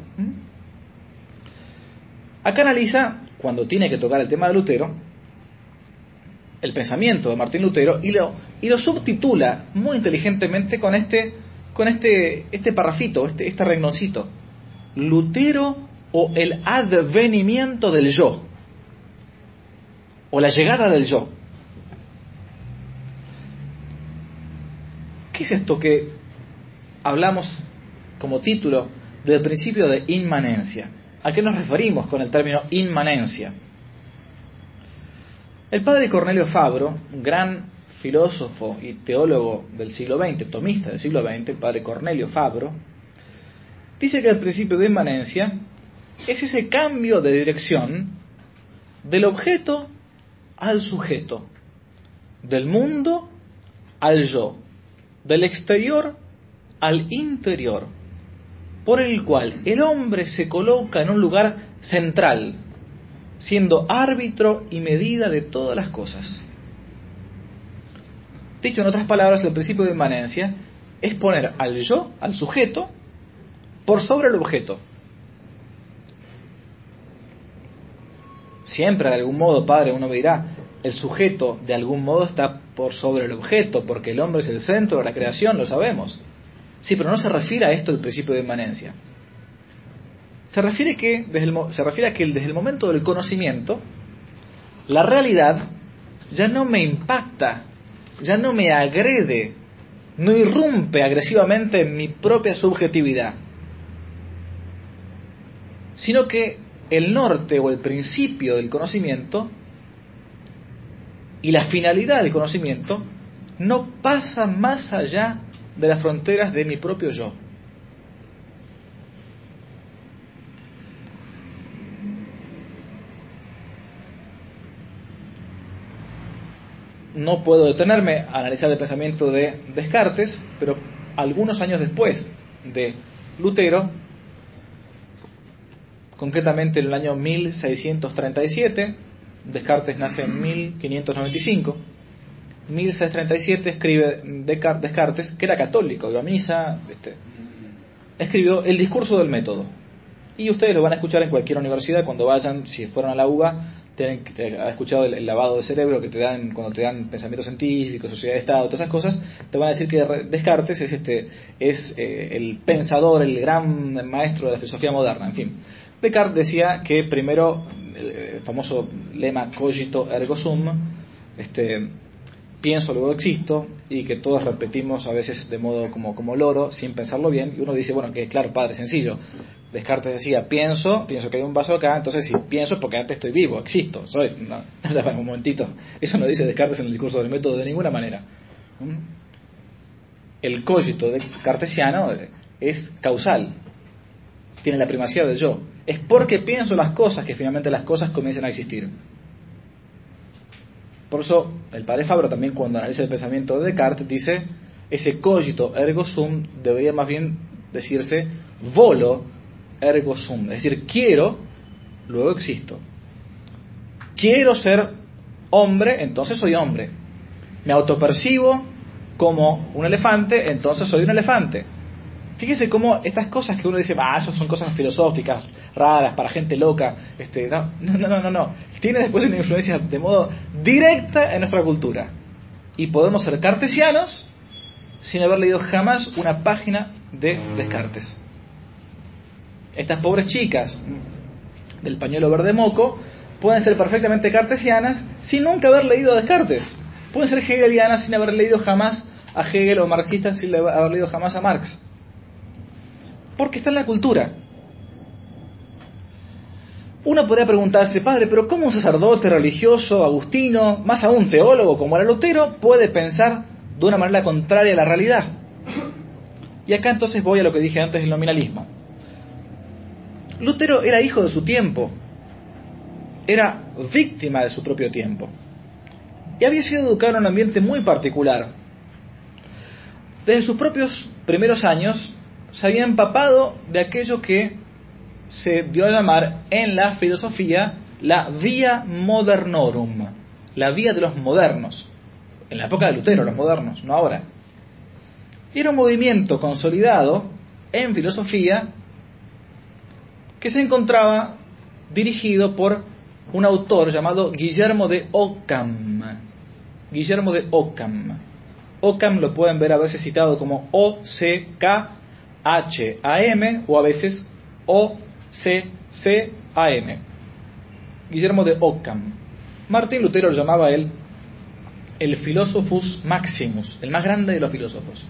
Acá analiza, cuando tiene que tocar el tema de Lutero, el pensamiento de Martín Lutero y lo, y lo subtitula muy inteligentemente con este, con este, este parrafito, este, este rengloncito: Lutero o el advenimiento del yo, o la llegada del yo. ¿Qué es esto que hablamos como título del principio de inmanencia? ¿A qué nos referimos con el término inmanencia? El padre Cornelio Fabro, un gran filósofo y teólogo del siglo veinte, tomista del siglo veinte, el padre Cornelio Fabro, dice que el principio de inmanencia es ese cambio de dirección del objeto al sujeto, del mundo al yo, del exterior al interior, por el cual el hombre se coloca en un lugar central, siendo árbitro y medida de todas las cosas. Dicho en otras palabras, el principio de inmanencia es poner al yo, al sujeto, por sobre el objeto. Siempre de algún modo, padre, uno me dirá, el sujeto de algún modo está por sobre el objeto, porque el hombre es el centro de la creación, lo sabemos. Sí, pero no se refiere a esto el principio de inmanencia. Se refiere, que desde el, se refiere a que desde el momento del conocimiento, la realidad ya no me impacta, ya no me agrede, no irrumpe agresivamente en mi propia subjetividad, sino que el norte o el principio del conocimiento y la finalidad del conocimiento no pasa más allá de las fronteras de mi propio yo. No puedo detenerme a analizar el pensamiento de Descartes, pero algunos años después de Lutero, concretamente en el año mil seiscientos treinta y siete, Descartes nace en mil quinientos noventa y cinco, en mil seiscientos treinta y siete escribe Descartes, que era católico, iba a misa, este, escribió El discurso del método. Y ustedes lo van a escuchar en cualquier universidad cuando vayan, si fueron a la U B A, tienen que haber escuchado el, el lavado de cerebro que te dan cuando te dan pensamiento científico, sociedad de Estado, todas esas cosas. Te van a decir que Descartes es este es eh, el pensador, el gran maestro de la filosofía moderna, en fin. Descartes decía que primero, el famoso lema cogito ergo sum, este, pienso luego existo, y que todos repetimos a veces de modo como, como loro, sin pensarlo bien, y uno dice, bueno, que claro, padre, sencillo. Descartes decía, pienso, pienso que hay un vaso acá, entonces si pienso es porque antes estoy vivo, existo, soy. No, un momentito, eso no dice Descartes en el discurso del método de ninguna manera. El cogito de cartesiano es causal. tiene la primacía del yo. Es porque pienso las cosas que finalmente las cosas comienzan a existir. Por eso el padre Fabro también, cuando analiza el pensamiento de Descartes, dice: ese cogito ergo sum debería más bien decirse volo ergo sum, es decir, quiero, luego existo. Quiero ser hombre, entonces soy hombre. Me autopercibo como un elefante, entonces soy un elefante. Fíjese cómo estas cosas que uno dice, ah, eso son cosas filosóficas, raras, para gente loca, este, no, no, no, no, no. Tiene después una influencia de modo directa en nuestra cultura. Y podemos ser cartesianos sin haber leído jamás una página de Descartes. Estas pobres chicas del pañuelo verde moco pueden ser perfectamente cartesianas sin nunca haber leído a Descartes. Pueden ser hegelianas sin haber leído jamás a Hegel, o marxistas sin haber leído jamás a Marx. Porque está en la cultura. Uno podría preguntarse, padre, pero ¿cómo un sacerdote religioso, agustino, más aún teólogo como era Lutero, puede pensar de una manera contraria a la realidad? Y acá entonces voy a lo que dije antes del nominalismo. Lutero era hijo de su tiempo, era víctima de su propio tiempo, y había sido educado en un ambiente muy particular. Desde sus propios primeros años se había empapado de aquello que se dio a llamar en la filosofía la via modernorum, la vía de los modernos, en la época de Lutero, los modernos, no ahora. Y era un movimiento consolidado en filosofía que se encontraba dirigido por un autor llamado Guillermo de Ockham. Guillermo de Ockham. Ockham lo pueden ver a veces citado como O C K H A M o a veces O C C A M. Guillermo de Ockham. Martín Lutero lo llamaba él el Philosophus Maximus, el más grande de los filósofos.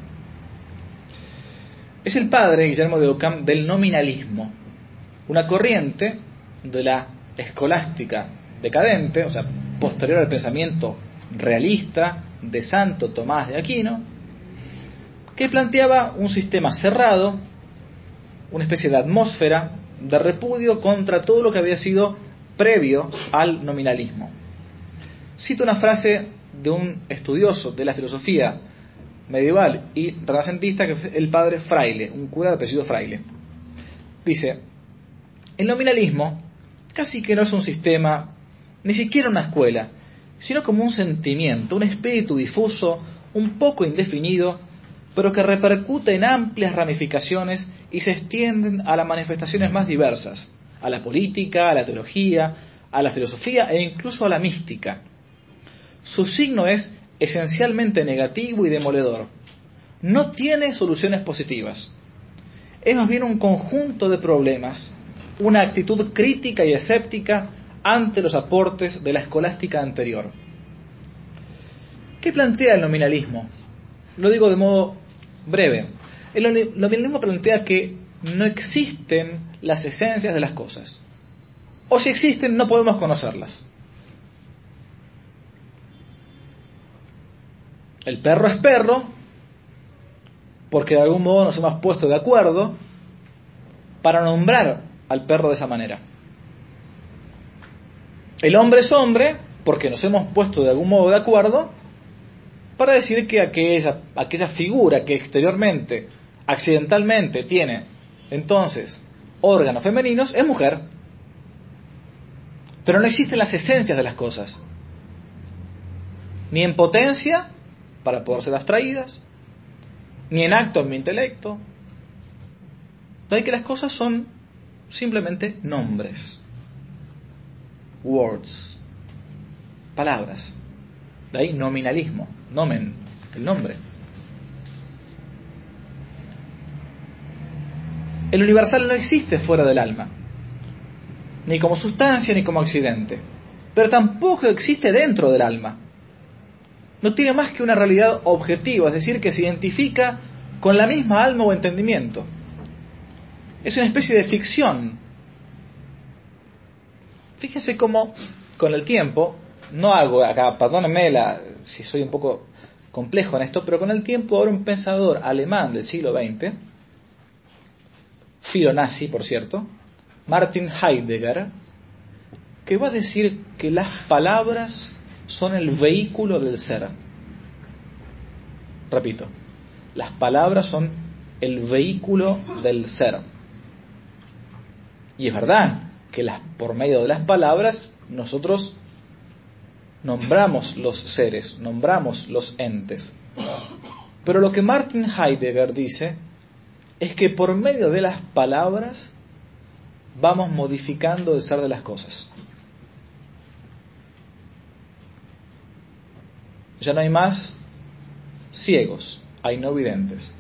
Es el padre, Guillermo de Ockham, del nominalismo, una corriente de la escolástica decadente, o sea, posterior al pensamiento realista de Santo Tomás de Aquino, que planteaba un sistema cerrado, una especie de atmósfera de repudio contra todo lo que había sido previo al nominalismo. Cito una frase de un estudioso de la filosofía medieval y renacentista, que fue el padre Fraile, un cura de apellido Fraile. Dice: el nominalismo casi que no es un sistema, ni siquiera una escuela, sino como un sentimiento, un espíritu difuso, un poco indefinido, pero que repercute en amplias ramificaciones y se extienden a las manifestaciones más diversas, a la política, a la teología, a la filosofía e incluso a la mística. Su signo es esencialmente negativo y demoledor. No tiene soluciones positivas. Es más bien un conjunto de problemas, una actitud crítica y escéptica ante los aportes de la escolástica anterior. ¿Qué plantea el nominalismo? Lo digo de modo breve. El nominalismo plantea que no existen las esencias de las cosas. O si existen, no podemos conocerlas. El perro es perro porque de algún modo nos hemos puesto de acuerdo para nombrar al perro de esa manera. El hombre es hombre porque nos hemos puesto de algún modo de acuerdo para decir que aquella, aquella figura que exteriormente, accidentalmente tiene entonces órganos femeninos es mujer. Pero no existen las esencias de las cosas, ni en potencia para poder ser abstraídas, ni en acto en mi intelecto. De ahí que las cosas son simplemente nombres, words, palabras. De ahí nominalismo, nomen, el nombre. El universal no existe fuera del alma, ni como sustancia ni como accidente, pero tampoco existe dentro del alma. No tiene más que una realidad objetiva, es decir, que se identifica con la misma alma o entendimiento. Es una especie de ficción. Fíjense cómo, con el tiempo, no hago acá, perdónenme la, si soy un poco complejo en esto, pero con el tiempo ahora un pensador alemán del siglo veinte, filonazi, por cierto, Martin Heidegger, que va a decir que las palabras son el vehículo del ser. Repito, las palabras son el vehículo del ser. Y es verdad que las, por medio de las palabras nosotros nombramos los seres, nombramos los entes. Pero lo que Martin Heidegger dice es que por medio de las palabras vamos modificando el ser de las cosas. Ya no hay más ciegos, hay no videntes.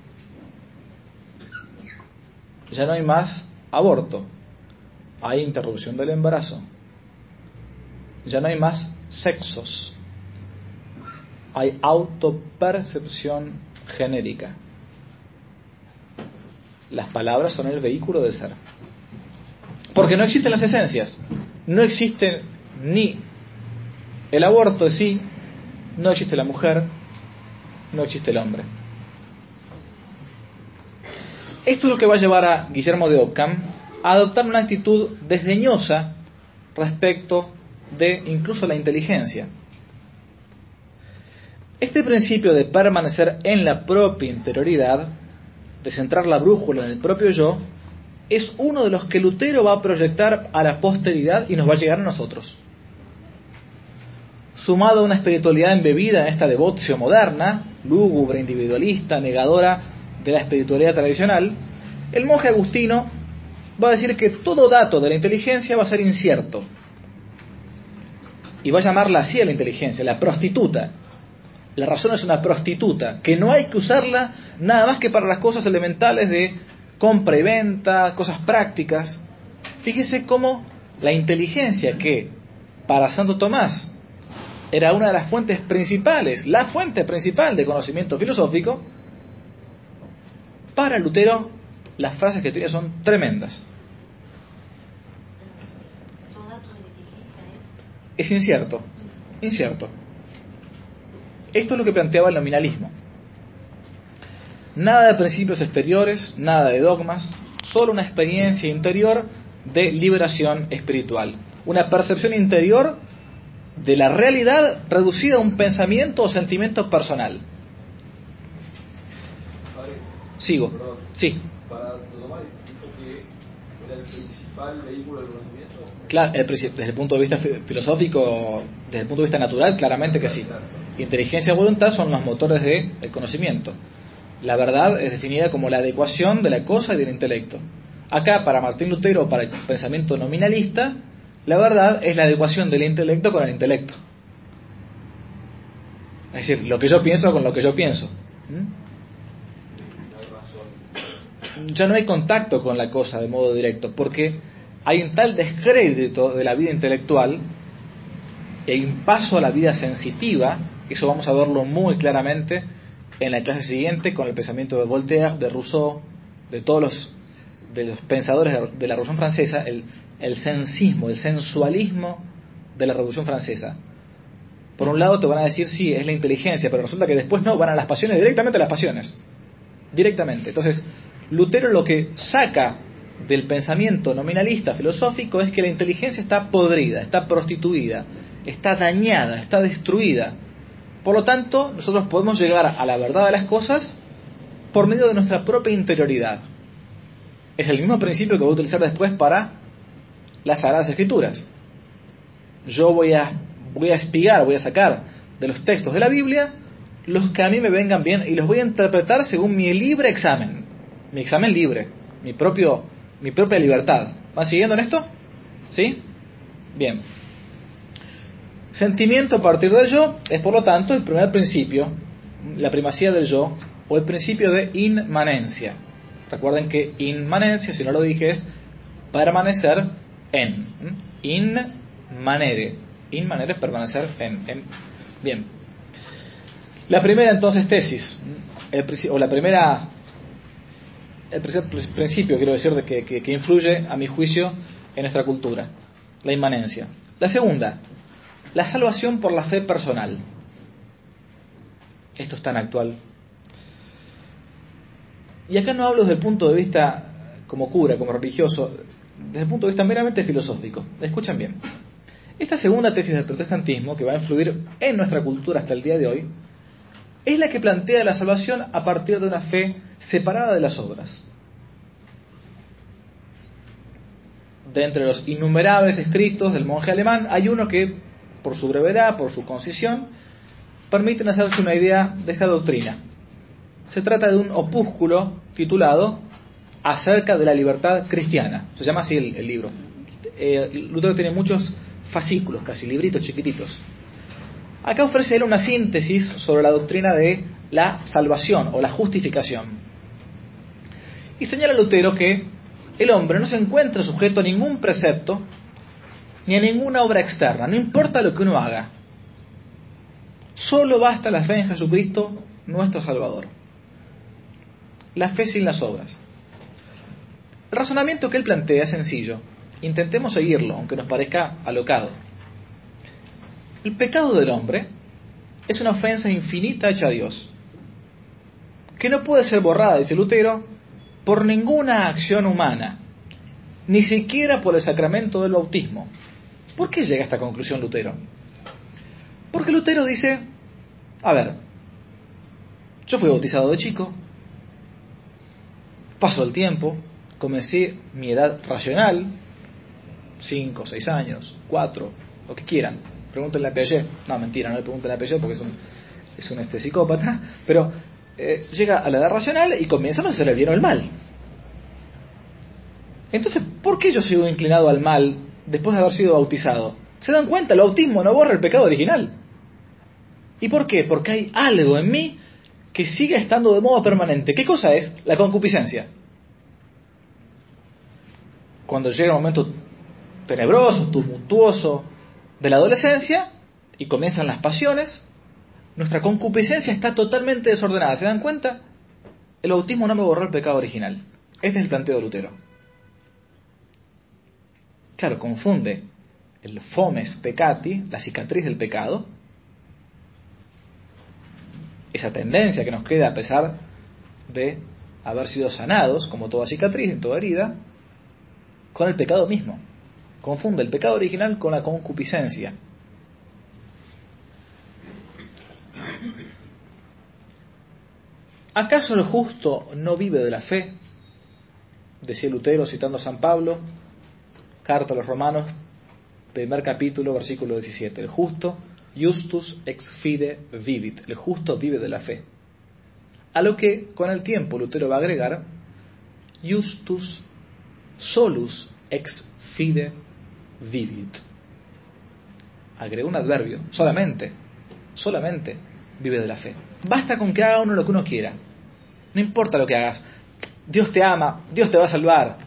Ya no hay más aborto, hay interrupción del embarazo. Ya no hay más sexos, hay autopercepción genérica. Las palabras son el vehículo del ser. Porque no existen las esencias. No existe ni el aborto en sí, no existe la mujer, no existe el hombre. Esto es lo que va a llevar a Guillermo de Ockham a adoptar una actitud desdeñosa respecto de incluso la inteligencia. Este principio de permanecer en la propia interioridad, de centrar la brújula en el propio yo, es uno de los que Lutero va a proyectar a la posteridad y nos va a llegar a nosotros. Sumado a una espiritualidad embebida en esta devoción moderna, lúgubre, individualista, negadora de la espiritualidad tradicional, el monje agustino va a decir que todo dato de la inteligencia va a ser incierto. Y va a llamarla así a la inteligencia, la prostituta. La razón es una prostituta, que no hay que usarla nada más que para las cosas elementales de compra y venta, cosas prácticas. Fíjese cómo la inteligencia, que para Santo Tomás era una de las fuentes principales, la fuente principal de conocimiento filosófico, para Lutero las frases que tiene son tremendas. Es incierto, incierto. Esto es lo que planteaba el nominalismo. Nada de principios exteriores, nada de dogmas, solo una experiencia interior de liberación espiritual. Una percepción interior de la realidad reducida a un pensamiento o sentimiento personal. Sigo. Perdón. Sí. Para Tomás dijo que era el principal vehículo del conocimiento. Claro, desde el punto de vista filosófico, desde el punto de vista natural, claramente que sí. Inteligencia y voluntad son los motores del conocimiento. La verdad es definida como la adecuación de la cosa y del intelecto. Acá, para Martín Lutero, para el pensamiento nominalista, la verdad es la adecuación del intelecto con el intelecto. Es decir, lo que yo pienso con lo que yo pienso. ¿Mm? Ya no hay contacto con la cosa de modo directo, porque hay un tal descrédito de la vida intelectual y hay un paso a la vida sensitiva. Eso vamos a verlo muy claramente en la clase siguiente con el pensamiento de Voltaire, de Rousseau, de todos los, de los pensadores de la Revolución Francesa, el, el sensismo, el sensualismo de la Revolución Francesa. Por un lado te van a decir, sí, es la inteligencia, pero resulta que después no, van a las pasiones, directamente a las pasiones. Directamente. Entonces, Lutero lo que saca del pensamiento nominalista filosófico es que la inteligencia está podrida, está prostituida, está dañada, está destruida. Por lo tanto, nosotros podemos llegar a la verdad de las cosas por medio de nuestra propia interioridad. Es el mismo principio que voy a utilizar después para las Sagradas Escrituras. Yo voy a, voy a espigar, voy a sacar de los textos de la Biblia los que a mí me vengan bien y los voy a interpretar según mi libre examen. Mi examen libre, mi propio, mi propia libertad. ¿Van siguiendo en esto? ¿Sí? Bien. Sentimiento a partir del yo es, por lo tanto, el primer principio, la primacía del yo, o el principio de inmanencia. Recuerden que inmanencia, si no lo dije, es permanecer en. Inmanere. Inmanere es permanecer en. en. Bien. La primera, entonces, tesis, el, o la primera, el principio, quiero decir, de que, que, que influye, a mi juicio, en nuestra cultura, la inmanencia. La segunda, la salvación por la fe personal. Esto es tan actual. Y acá no hablo desde el punto de vista como cura, como religioso, desde el punto de vista meramente filosófico. Escuchen bien. Esta segunda tesis del protestantismo, que va a influir en nuestra cultura hasta el día de hoy, es la que plantea la salvación a partir de una fe separada de las obras. De entre los innumerables escritos del monje alemán, hay uno que, por su brevedad, por su concisión, permiten hacerse una idea de esta doctrina. Se trata de un opúsculo titulado Acerca de la libertad cristiana. Se llama así el, el libro. Eh, Lutero tiene muchos fascículos, casi libritos chiquititos. Acá ofrece él una síntesis sobre la doctrina de la salvación o la justificación. Y señala Lutero que el hombre no se encuentra sujeto a ningún precepto ni a ninguna obra externa, no importa lo que uno haga. Solo basta la fe en Jesucristo, nuestro Salvador. La fe sin las obras. El razonamiento que él plantea es sencillo. Intentemos seguirlo, aunque nos parezca alocado. El pecado del hombre es una ofensa infinita hecha a Dios, que no puede ser borrada, dice Lutero, por ninguna acción humana, ni siquiera por el sacramento del bautismo. ¿Por qué llega a esta conclusión Lutero? Porque Lutero dice, a ver, yo fui bautizado de chico, pasó el tiempo, comencé mi edad racional, cinco, seis años, cuatro, lo que quieran. Pregúntenle a Piaget. No, mentira, no le pregunten a Piaget porque es un, es un este, psicópata. Pero eh, llega a la edad racional y comienza a hacer el bien o el mal. Entonces, ¿por qué yo sigo inclinado al mal después de haber sido bautizado? ¿Se dan cuenta? El bautismo no borra el pecado original. ¿Y por qué? Porque hay algo en mí que sigue estando de modo permanente. ¿Qué cosa es? La concupiscencia. Cuando llega el momento tenebroso, tumultuoso de la adolescencia y comienzan las pasiones, nuestra concupiscencia está totalmente desordenada. ¿Se dan cuenta? El bautismo no me borró el pecado original. Este es el planteo de Lutero. Claro, confunde el fomes peccati, la cicatriz del pecado, esa tendencia que nos queda a pesar de haber sido sanados, como toda cicatriz, en toda herida, con el pecado mismo. Confunde el pecado original con la concupiscencia. ¿Acaso el justo no vive de la fe? Decía Lutero citando a San Pablo, carta a los Romanos, primer capítulo, versículo diecisiete. El justo, justus ex fide vivit. El justo vive de la fe. A lo que, con el tiempo, Lutero va a agregar, justus solus ex fide vivit. Agregó un adverbio. Solamente, solamente vive de la fe. Basta con que haga uno lo que uno quiera. No importa lo que hagas. Dios te ama, Dios te va a salvar.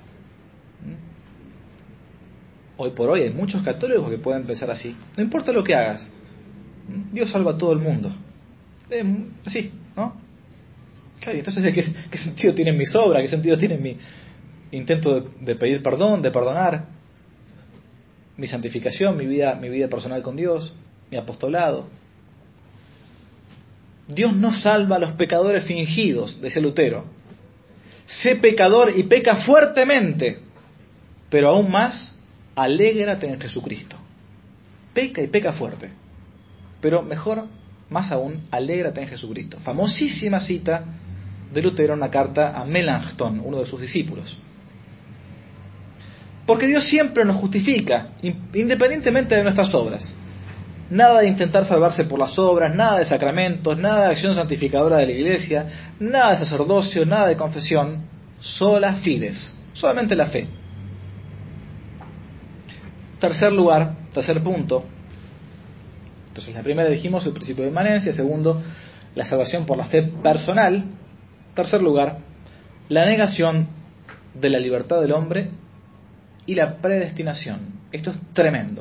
Hoy por hoy hay muchos católicos que pueden pensar así. No importa lo que hagas, Dios salva a todo el mundo. Eh, así, ¿no? Claro, entonces, ¿qué, ¿qué sentido tiene mi obras? ¿Qué sentido tiene mi intento de, de pedir perdón, de perdonar? Mi santificación, mi vida, mi vida personal con Dios, mi apostolado. Dios no salva a los pecadores fingidos, decía Lutero. Sé pecador y peca fuertemente, pero aún más, alégrate en Jesucristo. Peca y peca fuerte, pero mejor, más aún, alégrate en Jesucristo. Famosísima cita de Lutero en una carta a Melanchthon, uno de sus discípulos. Porque Dios siempre nos justifica, independientemente de nuestras obras. Nada de intentar salvarse por las obras, nada de sacramentos, nada de acción santificadora de la iglesia, nada de sacerdocio, nada de confesión, sola fides, solamente la fe. Tercer lugar, tercer punto. Entonces, la primera dijimos el principio de inmanencia, segundo, la salvación por la fe personal. Tercer lugar, la negación de la libertad del hombre y la predestinación. Esto es tremendo.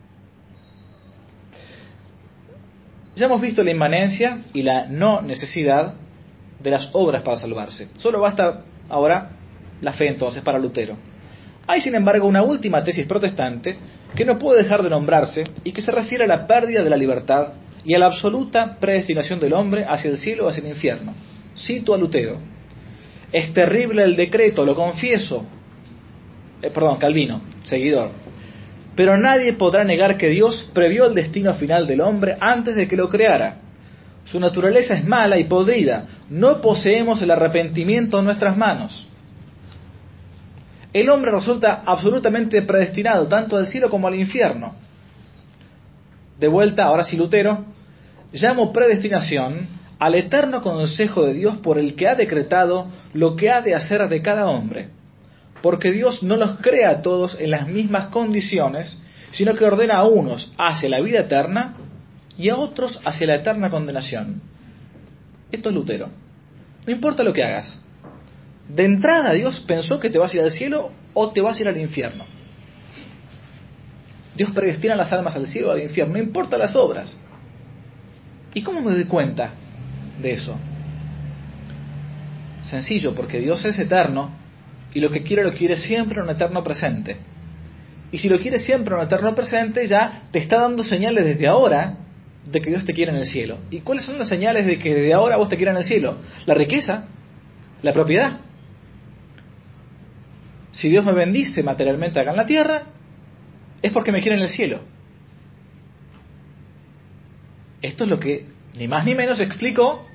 Ya hemos visto la inmanencia y la no necesidad de las obras para salvarse. Solo basta ahora la fe entonces para Lutero. Hay sin embargo una última tesis protestante que no puede dejar de nombrarse y que se refiere a la pérdida de la libertad y a la absoluta predestinación del hombre hacia el cielo o hacia el infierno. Cito a Lutero: es terrible el decreto, lo confieso, eh, perdón, Calvino, seguidor. Pero nadie podrá negar que Dios previó el destino final del hombre antes de que lo creara. Su naturaleza es mala y podrida. No poseemos el arrepentimiento en nuestras manos. El hombre resulta absolutamente predestinado tanto al cielo como al infierno. De vuelta, ahora sí Lutero, llamo predestinación al eterno consejo de Dios por el que ha decretado lo que ha de hacer de cada hombre. Porque Dios no los crea a todos en las mismas condiciones, sino que ordena a unos hacia la vida eterna y a otros hacia la eterna condenación. Esto es Lutero. No importa lo que hagas. De entrada Dios pensó que te vas a ir al cielo o te vas a ir al infierno. Dios predestina las almas al cielo o al infierno, no importa las obras. ¿Y cómo me doy cuenta de eso? Sencillo, porque Dios es eterno y lo que quiere lo quiere siempre en un eterno presente. Y si lo quiere siempre en un eterno presente, ya te está dando señales desde ahora de que Dios te quiere en el cielo. ¿Y cuáles son las señales de que desde ahora vos te quieras en el cielo? La riqueza, la propiedad. Si Dios me bendice materialmente acá en la tierra, es porque me quiere en el cielo. Esto es lo que ni más ni menos explicó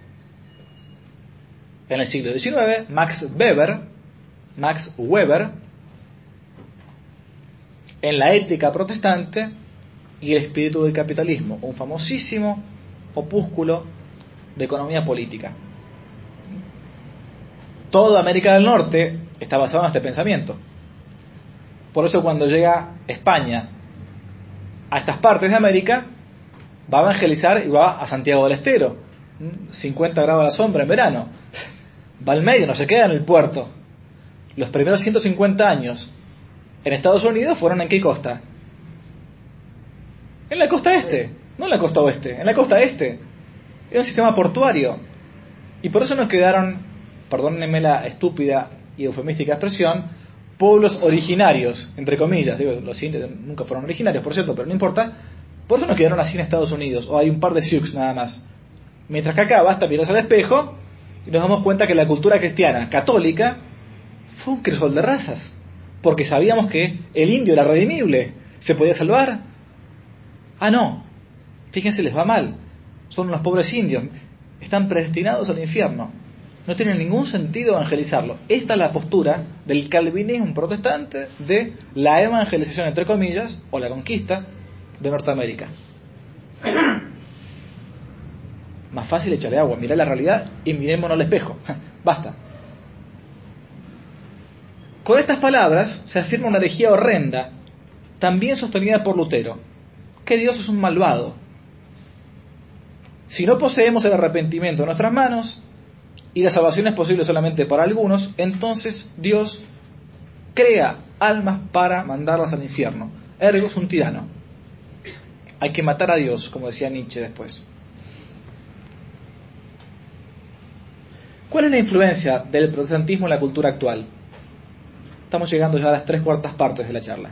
en el siglo diecinueve Max Weber, Max Weber, en La ética protestante y el espíritu del capitalismo, un famosísimo opúsculo de economía política. Toda América del Norte está basada en este pensamiento. Por eso cuando llega España a estas partes de América, va a evangelizar y va a Santiago del Estero, cincuenta grados a la sombra en verano, va al medio, no se queda en el puerto. Los primeros ciento cincuenta años en Estados Unidos fueron ¿en qué costa? En la costa este, no en la costa oeste, en la costa este. Era un sistema portuario. Y por eso nos quedaron, perdónenme la estúpida y eufemística expresión, pueblos originarios, entre comillas. Digo, los indios nunca fueron originarios, por cierto, pero no importa. Por eso nos quedaron así en Estados Unidos, o hay un par de Sioux nada más. Mientras que acá basta mirarse al espejo y nos damos cuenta que la cultura cristiana católica fue un crisol de razas, porque sabíamos que el indio era redimible, se podía salvar. Ah, no, fíjense, les va mal, son unos pobres indios, están predestinados al infierno, no tiene ningún sentido evangelizarlo. Esta es la postura del calvinismo protestante de la evangelización, entre comillas, o la conquista de Norteamérica. Más fácil echarle agua, mirá la realidad y mirémonos al espejo, basta. Con estas palabras se afirma una herejía horrenda, también sostenida por Lutero, que Dios es un malvado. Si no poseemos el arrepentimiento en nuestras manos y la salvación es posible solamente para algunos, entonces Dios crea almas para mandarlas al infierno. Ergo es un tirano. Hay que matar a Dios, como decía Nietzsche después. ¿Cuál es la influencia del protestantismo en la cultura actual? Estamos llegando ya a las tres cuartas partes de la charla.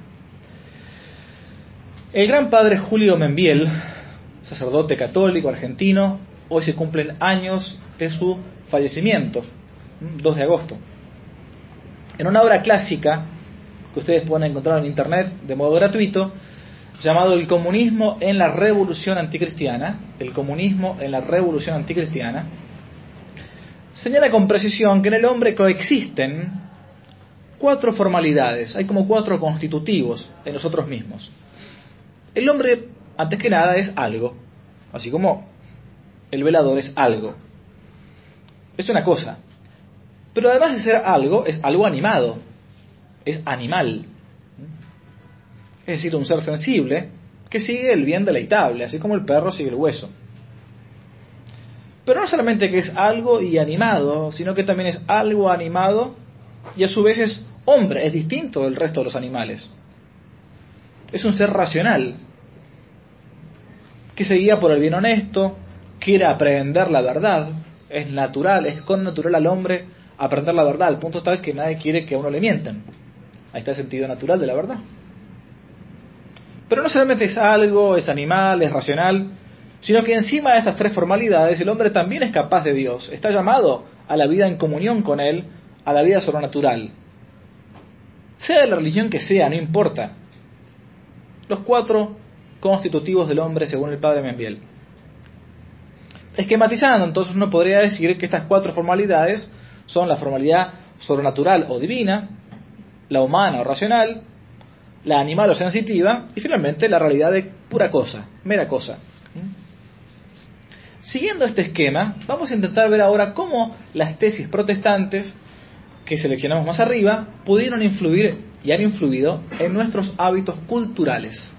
El gran padre Julio Membiel, sacerdote católico argentino, hoy se cumplen años de su fallecimiento, dos de agosto. En una obra clásica que ustedes pueden encontrar en internet de modo gratuito, llamado El comunismo en la revolución anticristiana, el comunismo en la revolución anticristiana, señala con precisión que en el hombre coexisten cuatro formalidades, hay como cuatro constitutivos en nosotros mismos. El hombre, antes que nada, es algo, así como el velador es algo. Es una cosa. Pero además de ser algo, es algo animado, es animal. Es decir, un ser sensible que sigue el bien deleitable, así como el perro sigue el hueso. Pero no solamente que es algo y animado, sino que también es algo animado y a su vez es hombre, es distinto del resto de los animales. Es un ser racional, que se guía por el bien honesto, quiere aprender la verdad, es natural, es connatural al hombre aprender la verdad, al punto tal que nadie quiere que a uno le mientan. Ahí está el sentido natural de la verdad. Pero no solamente es algo, es animal, es racional, sino que encima de estas tres formalidades el hombre también es capaz de Dios, está llamado a la vida en comunión con Él, a la vida sobrenatural. sea de la religión que sea, no importa. Los cuatro constitutivos del hombre según el padre Membiel. Esquematizando, entonces uno podría decir que estas cuatro formalidades son la formalidad sobrenatural o divina, la humana o racional, la animal o sensitiva y finalmente la realidad de pura cosa, mera cosa. Siguiendo este esquema, vamos a intentar ver ahora cómo las tesis protestantes que seleccionamos más arriba pudieron influir y han influido en nuestros hábitos culturales.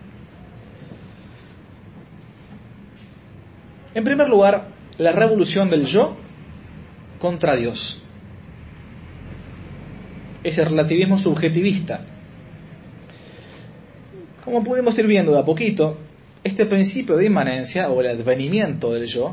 En primer lugar, la revolución del yo contra Dios. Ese relativismo subjetivista. Como pudimos ir viendo de a poquito, este principio de inmanencia o el advenimiento del yo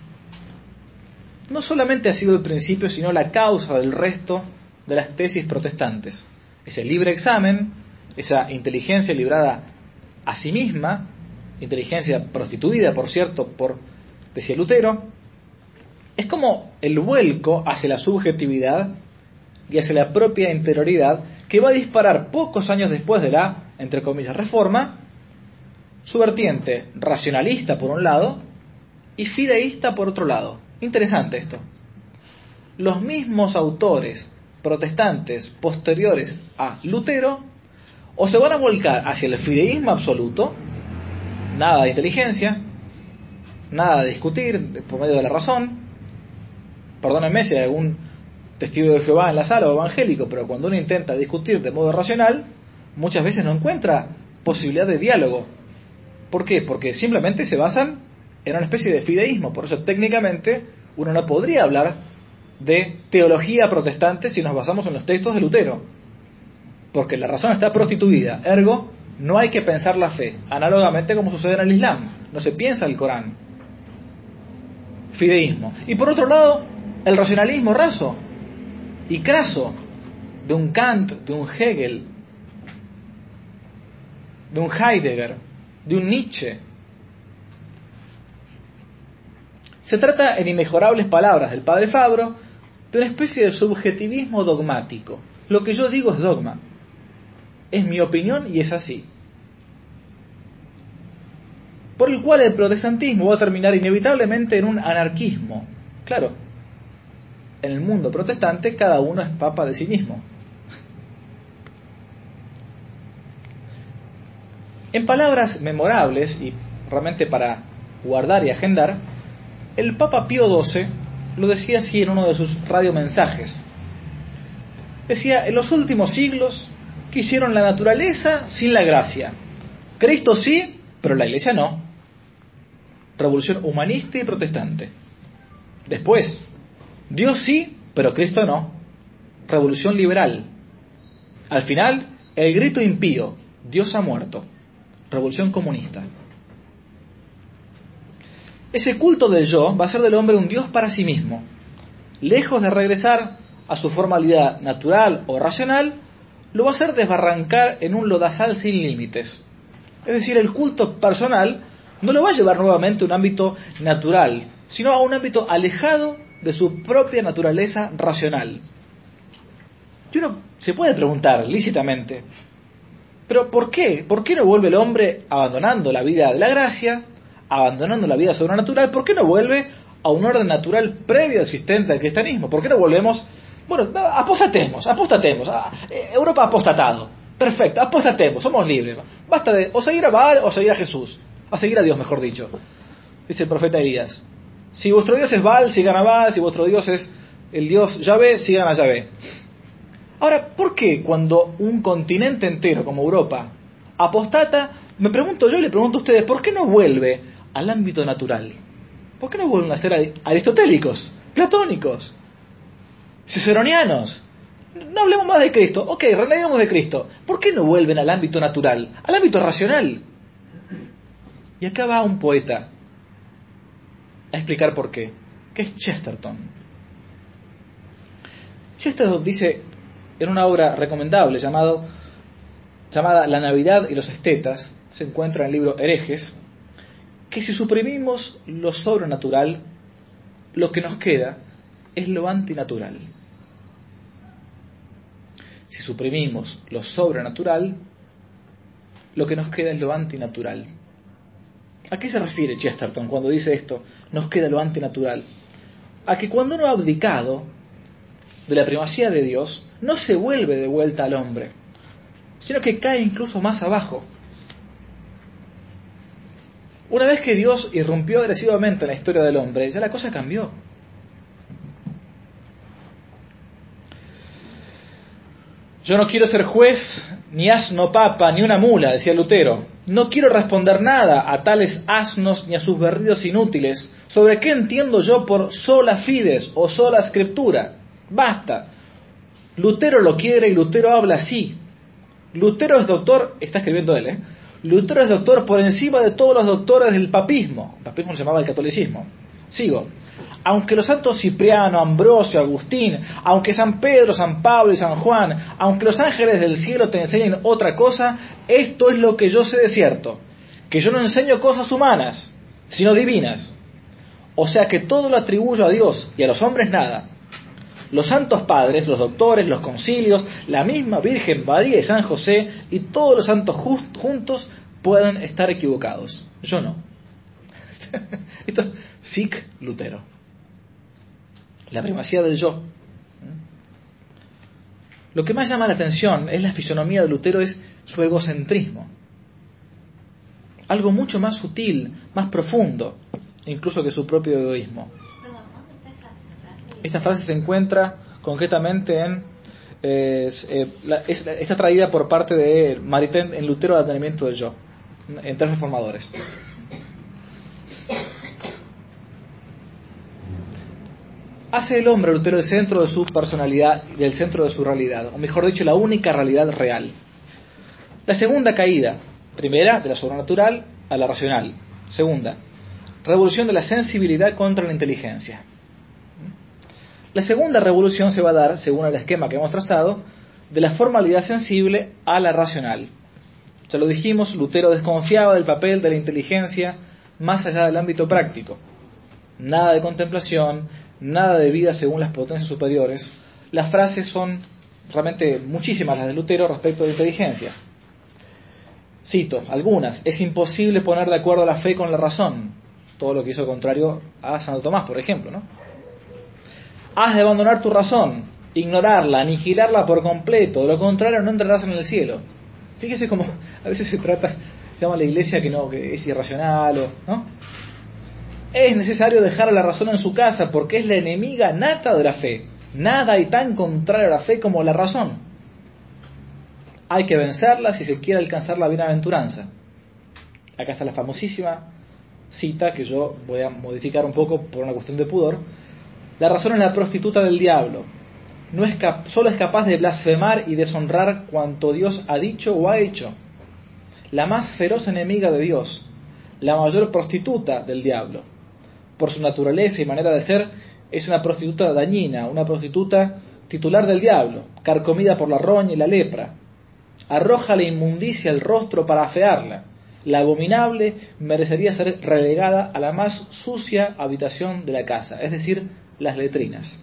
no solamente ha sido el principio, sino la causa del resto de las tesis protestantes. Ese libre examen, esa inteligencia librada a sí misma, inteligencia prostituida, por cierto, por, decía Lutero, es como el vuelco hacia la subjetividad y hacia la propia interioridad que va a disparar pocos años después de la, entre comillas, reforma, su vertiente racionalista por un lado y fideísta por otro lado. Interesante esto. Los mismos autores protestantes posteriores a Lutero o se van a volcar hacia el fideísmo absoluto, nada de inteligencia, nada de discutir por medio de la razón. Perdónenme si hay algún testigo de Jehová en la sala o evangélico, pero cuando uno intenta discutir de modo racional, muchas veces no encuentra posibilidad de diálogo. ¿Por qué? Porque simplemente se basan en una especie de fideísmo. Por eso técnicamente uno no podría hablar de teología protestante si nos basamos en los textos de Lutero, porque la razón está prostituida, ergo no hay que pensar la fe, análogamente como sucede en el Islam, no se piensa el Corán. Fideísmo. Y por otro lado, el racionalismo raso y craso de un Kant, de un Hegel, de un Heidegger, de un Nietzsche. Se trata, en inmejorables palabras del padre Fabro, de una especie de subjetivismo dogmático. Lo que yo digo es dogma. Es mi opinión y es así. Por el cual el protestantismo va a terminar inevitablemente en un anarquismo. Claro, en el mundo protestante cada uno es papa de sí mismo. En palabras memorables, y realmente para guardar y agendar, el Papa Pío doce lo decía así en uno de sus radiomensajes. Decía, en los últimos siglos quisieron la naturaleza sin la gracia. Cristo sí, pero la Iglesia no. Revolución humanista y protestante. Después, Dios sí, pero Cristo no. Revolución liberal. Al final, el grito impío, Dios ha muerto. Revolución comunista. Ese culto del yo va a hacer del hombre un Dios para sí mismo. Lejos de regresar a su formalidad natural o racional, lo va a hacer desbarrancar en un lodazal sin límites. Es decir, el culto personal no lo va a llevar nuevamente a un ámbito natural, sino a un ámbito alejado de su propia naturaleza racional. Y uno se puede preguntar lícitamente, ¿pero por qué? ¿Por qué no vuelve el hombre abandonando la vida de la gracia, abandonando la vida sobrenatural? ¿Por qué no vuelve a un orden natural previo existente al cristianismo? ¿Por qué no volvemos? Bueno, apostatemos, apostatemos. Europa ha apostatado. Perfecto, apostatemos, somos libres. Basta de o seguir a Baal o seguir a Jesús. A seguir a Dios, mejor dicho. Dice el profeta Elías. Si vuestro Dios es Baal, sigan a Baal. Si vuestro Dios es el Dios Yahvé, sigan a Yahvé. Ahora, ¿por qué cuando un continente entero como Europa apostata, me pregunto yo y le pregunto a ustedes, ¿por qué no vuelve al ámbito natural? ¿Por qué no vuelven a ser aristotélicos, platónicos, ciceronianos? No hablemos más de Cristo. Ok, renegamos de Cristo. ¿Por qué no vuelven al ámbito natural, al ámbito racional? Y acá va un poeta a explicar por qué, que es Chesterton. Chesterton dice en una obra recomendable llamado, llamada La Navidad y los Estetas, se encuentra en el libro Herejes, que si suprimimos lo sobrenatural, lo que nos queda es lo antinatural. si suprimimos lo sobrenatural, lo que nos queda es lo antinatural. ¿A qué se refiere Chesterton cuando dice esto? Nos queda lo antinatural. A que cuando uno ha abdicado de la primacía de Dios, no se vuelve de vuelta al hombre, sino que cae incluso más abajo. Una vez que Dios irrumpió agresivamente en la historia del hombre, ya la cosa cambió. Yo no quiero ser juez, ni asno papa, ni una mula, decía Lutero. No quiero responder nada a tales asnos ni a sus berridos inútiles. ¿Sobre qué entiendo yo por sola fides o sola escritura? Basta. Lutero lo quiere y Lutero habla así. Lutero es doctor, está escribiendo él, ¿eh? Lutero es doctor por encima de todos los doctores del papismo. El papismo se llamaba el catolicismo. Sigo. Aunque los santos Cipriano, Ambrosio, Agustín, aunque San Pedro, San Pablo y San Juan, aunque los ángeles del cielo te enseñen otra cosa, esto es lo que yo sé de cierto, que yo no enseño cosas humanas, sino divinas. O sea que todo lo atribuyo a Dios y a los hombres nada. Los santos padres, los doctores, los concilios, la misma Virgen María y San José y todos los santos juntos pueden estar equivocados. Yo no. Esto es Sic Lutero. La primacía del yo. Lo que más llama la atención es la fisonomía de Lutero, es su egocentrismo. Algo mucho más sutil, más profundo, incluso que su propio egoísmo. Esta frase se encuentra concretamente en... Eh, eh, la, es, está traída por parte de Maritain en Lutero al advenimiento del yo, en Tres Reformadores. Hace el hombre, Lutero, el centro de su personalidad y el centro de su realidad, o mejor dicho, la única realidad real. La segunda caída, primera, de la sobrenatural a la racional. Segunda, revolución de la sensibilidad contra la inteligencia. La segunda revolución se va a dar, según el esquema que hemos trazado, de la formalidad sensible a la racional. Ya lo dijimos, Lutero desconfiaba del papel de la inteligencia más allá del ámbito práctico. Nada de contemplación, nada de vida según las potencias superiores. Las frases son realmente muchísimas las de Lutero respecto de inteligencia. Cito algunas. Es imposible poner de acuerdo la fe con la razón. Todo lo que hizo contrario a Santo Tomás, por ejemplo, ¿no? Has de abandonar tu razón, ignorarla, aniquilarla por completo, de lo contrario no entrarás en el cielo. Fíjese cómo a veces se trata, se llama a la iglesia que no, que es irracional, o, ¿no? Es necesario dejar a la razón en su casa porque es la enemiga nata de la fe. Nada hay tan contrario a la fe como la razón. Hay que vencerla si se quiere alcanzar la bienaventuranza. Acá está la famosísima cita que yo voy a modificar un poco por una cuestión de pudor. La razón es la prostituta del diablo. No es cap- solo es capaz de blasfemar y deshonrar cuanto Dios ha dicho o ha hecho. La más feroz enemiga de Dios, la mayor prostituta del diablo. Por su naturaleza y manera de ser, es una prostituta dañina, una prostituta titular del diablo, carcomida por la roña y la lepra. Arroja la inmundicia al rostro para afearla. La abominable merecería ser relegada a la más sucia habitación de la casa, es decir, las letrinas.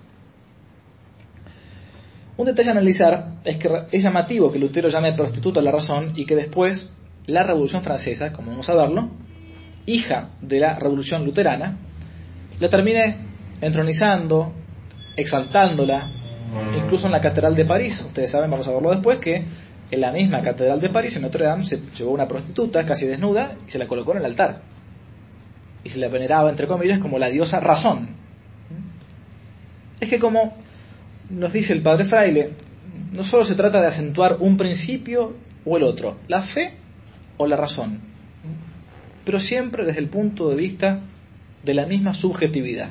Un detalle a analizar es que es llamativo que Lutero llame prostituta a la razón y que después la Revolución Francesa, como vamos a verlo, hija de la Revolución Luterana, la termine entronizando, exaltándola, incluso en la Catedral de París. Ustedes saben, vamos a verlo después, que en la misma Catedral de París, en Notre Dame, se llevó una prostituta casi desnuda y se la colocó en el altar. Y se la veneraba, entre comillas, como la diosa razón. Es que, como nos dice el padre Fraile, no solo se trata de acentuar un principio o el otro, la fe o la razón, pero siempre desde el punto de vista de la misma subjetividad.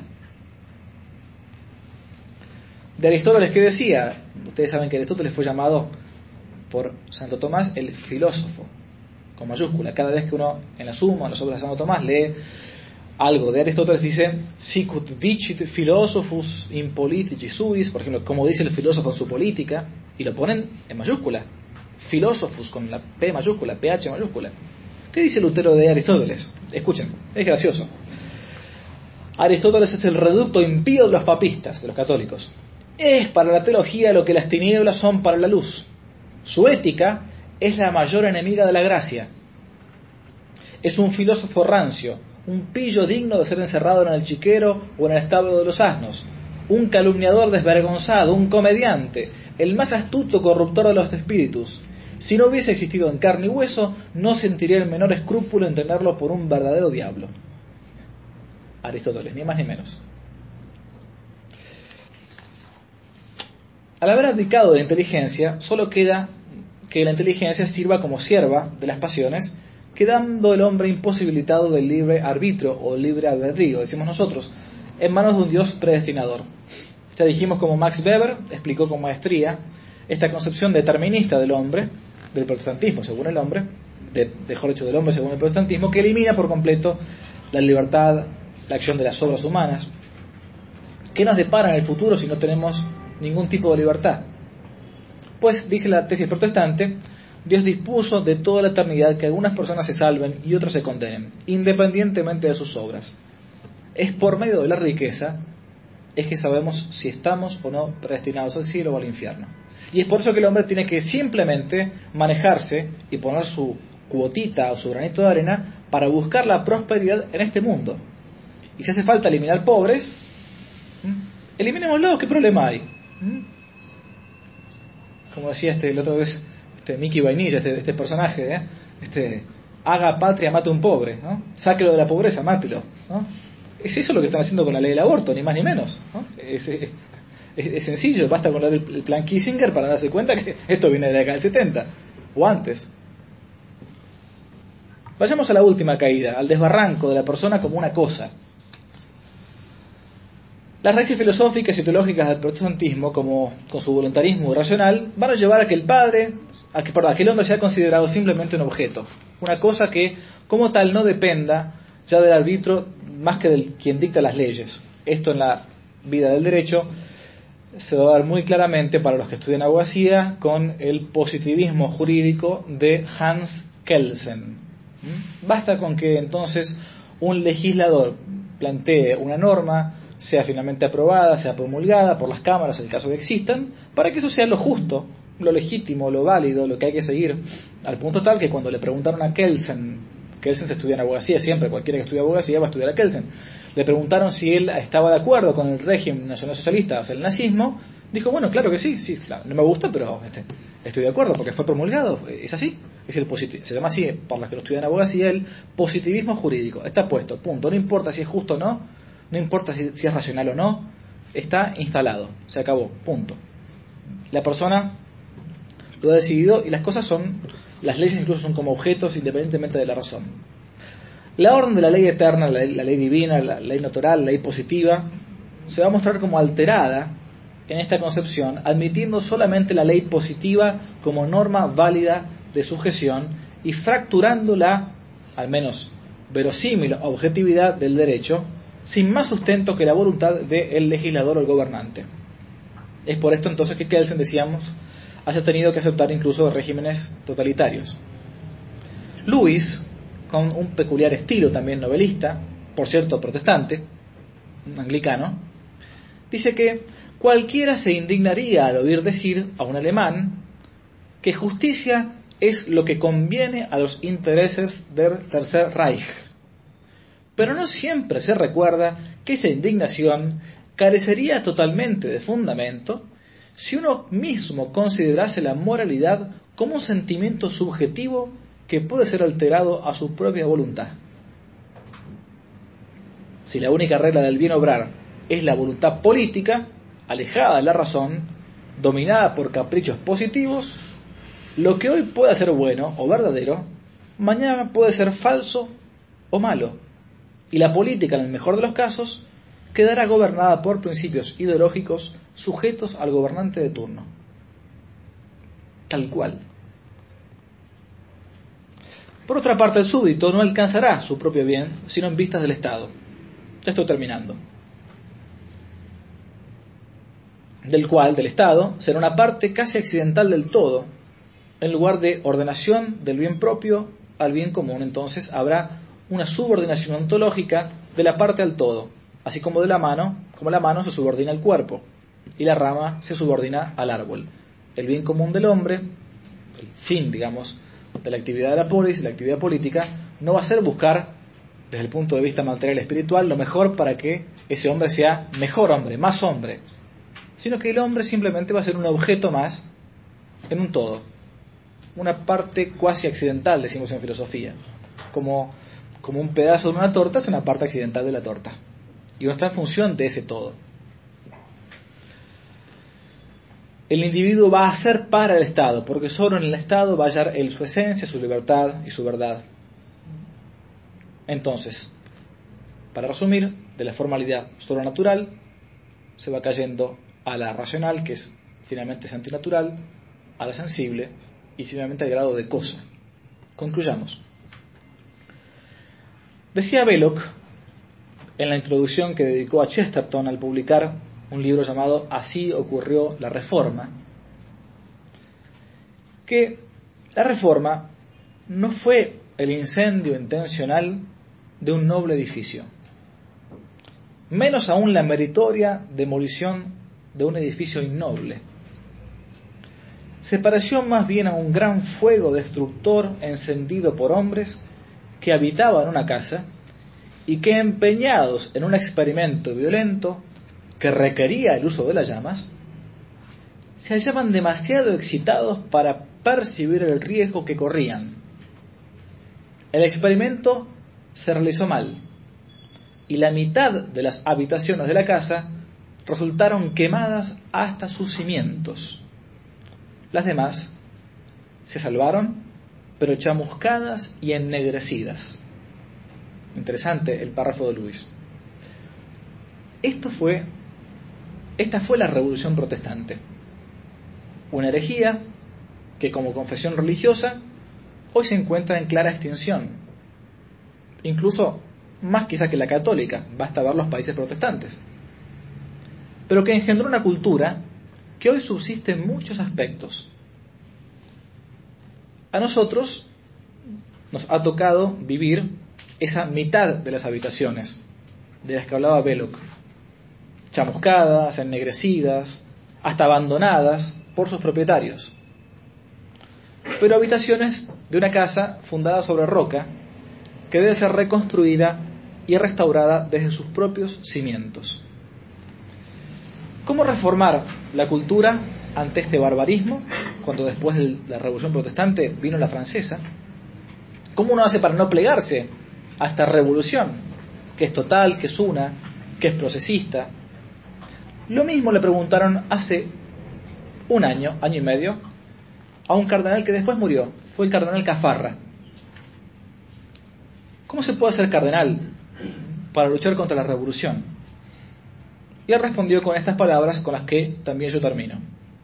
De Aristóteles, ¿qué decía? Ustedes saben que Aristóteles fue llamado por Santo Tomás el filósofo, con mayúscula. Cada vez que uno en la Suma, en las obras de Santo Tomás, lee algo de Aristóteles, dice sicut dicit philosophus in politici suis, por ejemplo, como dice el filósofo en su política, y lo ponen en mayúscula, philosophus con la P mayúscula, P H mayúscula. ¿Qué dice Lutero de Aristóteles? Escuchen, es gracioso. Aristóteles es el reducto impío de los papistas, de los católicos. Es para la teología lo que las tinieblas son para la luz. Su ética es la mayor enemiga de la gracia. Es un filósofo rancio, un pillo digno de ser encerrado en el chiquero o en el establo de los asnos, un calumniador desvergonzado, un comediante, el más astuto corruptor de los espíritus. Si no hubiese existido en carne y hueso, no sentiría el menor escrúpulo en tenerlo por un verdadero diablo. Aristóteles, ni más ni menos. Al haber abdicado de la inteligencia, solo queda que la inteligencia sirva como sierva de las pasiones, quedando el hombre imposibilitado del libre arbitrio o libre albedrío, decimos nosotros, en manos de un Dios predestinador. Ya dijimos como Max Weber explicó con maestría esta concepción determinista del hombre, del protestantismo según el hombre, de, mejor dicho, del hombre según el protestantismo, que elimina por completo la libertad, la acción de las obras humanas. ¿Qué nos depara en el futuro si no tenemos ningún tipo de libertad? Pues, dice la tesis protestante, Dios dispuso de toda la eternidad que algunas personas se salven y otras se condenen, independientemente de sus obras. Es por medio de la riqueza es que sabemos si estamos o no predestinados al cielo o al infierno. Y es por eso que el hombre tiene que simplemente manejarse y poner su cuotita o su granito de arena para buscar la prosperidad en este mundo. Y si hace falta eliminar pobres, eliminémoslo, ¿qué problema hay? Como decía este la otra vez este Mickey Vainilla, este, este personaje, ¿eh? este haga patria, mate a un pobre, ¿no? Sáquelo de la pobreza, mátelo, ¿no? Es eso lo que están haciendo con la ley del aborto, ni más ni menos, ¿no? Es, es, es sencillo, basta con leer el, el plan Kissinger para darse cuenta que esto viene de la década del setenta o antes. Vayamos a la última caída, al desbarranco de la persona como una cosa. Las raíces filosóficas y teológicas del protestantismo, como con su voluntarismo irracional, van a llevar a que el padre, a que, perdón, a que el hombre sea considerado simplemente un objeto, una cosa que como tal no dependa ya del arbitrio más que del quien dicta las leyes. Esto en la vida del derecho se va a ver muy claramente para los que estudian abogacía con el positivismo jurídico de Hans Kelsen. Basta con que entonces un legislador plantee una norma, sea finalmente aprobada, sea promulgada por las cámaras en el caso que existan, para que eso sea lo justo, lo legítimo, lo válido, lo que hay que seguir, al punto tal que cuando le preguntaron a Kelsen, Kelsen se estudia en abogacía, siempre cualquiera que estudie abogacía va a estudiar a Kelsen, le preguntaron si él estaba de acuerdo con el régimen nacionalsocialista, o sea, el nazismo, dijo, bueno, claro que sí, sí, claro, no me gusta, pero este, estoy de acuerdo porque fue promulgado, es así, es el positivo, se llama así, por los que lo estudian abogacía, el positivismo jurídico, está puesto, punto, no importa si es justo o no, no importa si, si es racional o no, está instalado, se acabó, punto. La persona lo ha decidido y las cosas son, las leyes incluso son como objetos independientemente de la razón. La orden de la ley eterna, la ley, la ley divina, la ley natural, la ley positiva, se va a mostrar como alterada en esta concepción, admitiendo solamente la ley positiva como norma válida de sujeción y fracturando la, al menos verosímil, objetividad del derecho, sin más sustento que la voluntad del legislador o el gobernante. Es por esto entonces que Kelsen, decíamos, haya tenido que aceptar incluso regímenes totalitarios. Lewis, con un peculiar estilo también novelista, por cierto protestante, anglicano, dice que cualquiera se indignaría al oír decir a un alemán que justicia es lo que conviene a los intereses del Tercer Reich. Pero no siempre se recuerda que esa indignación carecería totalmente de fundamento si uno mismo considerase la moralidad como un sentimiento subjetivo que puede ser alterado a su propia voluntad. Si la única regla del bien obrar es la voluntad política, alejada de la razón, dominada por caprichos positivos, lo que hoy puede ser bueno o verdadero, mañana puede ser falso o malo. Y la política, en el mejor de los casos, quedará gobernada por principios ideológicos sujetos al gobernante de turno. Tal cual. Por otra parte, el súbdito no alcanzará su propio bien, sino en vistas del Estado. Ya estoy terminando. Del cual, del Estado, será una parte casi accidental del todo, en lugar de ordenación del bien propio al bien común. Entonces habrá una subordinación ontológica de la parte al todo, así como de la mano, como la mano se subordina al cuerpo. y la rama se subordina al árbol. El bien común del hombre, el fin, digamos, de la actividad de la polis, la actividad política, no va a ser buscar, desde el punto de vista material y espiritual, lo mejor para que ese hombre sea mejor hombre, más hombre, sino que el hombre simplemente va a ser un objeto más en un todo, una parte cuasi accidental, decimos en filosofía, como, como un pedazo de una torta es una parte accidental de la torta, y uno está en función de ese todo. El individuo va a ser para el Estado, porque solo en el Estado va a hallar él su esencia, su libertad y su verdad. Entonces, para resumir, de la formalidad sobrenatural se va cayendo a la racional, que es finalmente es antinatural, a la sensible y finalmente al grado de cosa. Concluyamos. Decía Belloc, en la introducción que dedicó a Chesterton al publicar un libro llamado Así ocurrió la Reforma, que la Reforma no fue el incendio intencional de un noble edificio, menos aún la meritoria demolición de un edificio innoble. Se pareció más bien a un gran fuego destructor encendido por hombres que habitaban una casa y que, empeñados en un experimento violento que requería el uso de las llamas, se hallaban demasiado excitados para percibir el riesgo que corrían. El experimento se realizó mal, y la mitad de las habitaciones de la casa resultaron quemadas hasta sus cimientos. Las demás se salvaron, pero chamuscadas y ennegrecidas. Interesante el párrafo de Luis. Esto fue, esta fue la Revolución Protestante. Una herejía que, como confesión religiosa, hoy se encuentra en clara extinción. Incluso más quizá que la católica, basta ver los países protestantes. Pero que engendró una cultura que hoy subsiste en muchos aspectos. A nosotros nos ha tocado vivir esa mitad de las habitaciones de las que hablaba Belloc, chamuscadas, ennegrecidas, hasta abandonadas por sus propietarios, pero habitaciones de una casa fundada sobre roca que debe ser reconstruida y restaurada desde sus propios cimientos. ¿Cómo reformar la cultura ante este barbarismo, cuando después de la Revolución Protestante vino la francesa? ¿Cómo uno hace para no plegarse a esta revolución, que es total, que es una, que es procesista? Lo mismo le preguntaron hace un año, año y medio, a un cardenal que después murió, fue el cardenal Caffarra. ¿Cómo se puede ser cardenal para luchar contra la revolución? Y él respondió con estas palabras con las que también yo termino.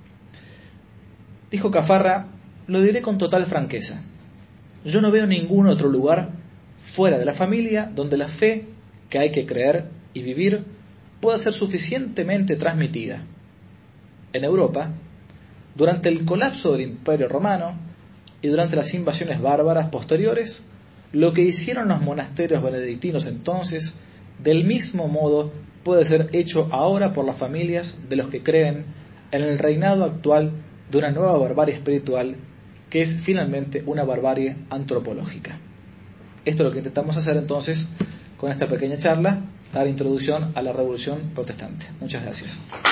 Dijo Caffarra: lo diré con total franqueza. Yo no veo ningún otro lugar fuera de la familia donde la fe que hay que creer y vivir pueda ser suficientemente transmitida. En Europa, durante el colapso del Imperio Romano y durante las invasiones bárbaras posteriores, lo que hicieron los monasterios benedictinos entonces, del mismo modo puede ser hecho ahora por las familias de los que creen en el reinado actual de una nueva barbarie espiritual, que es finalmente una barbarie antropológica. Esto es lo que intentamos hacer entonces con esta pequeña charla, dar introducción a la Revolución Protestante. Muchas gracias.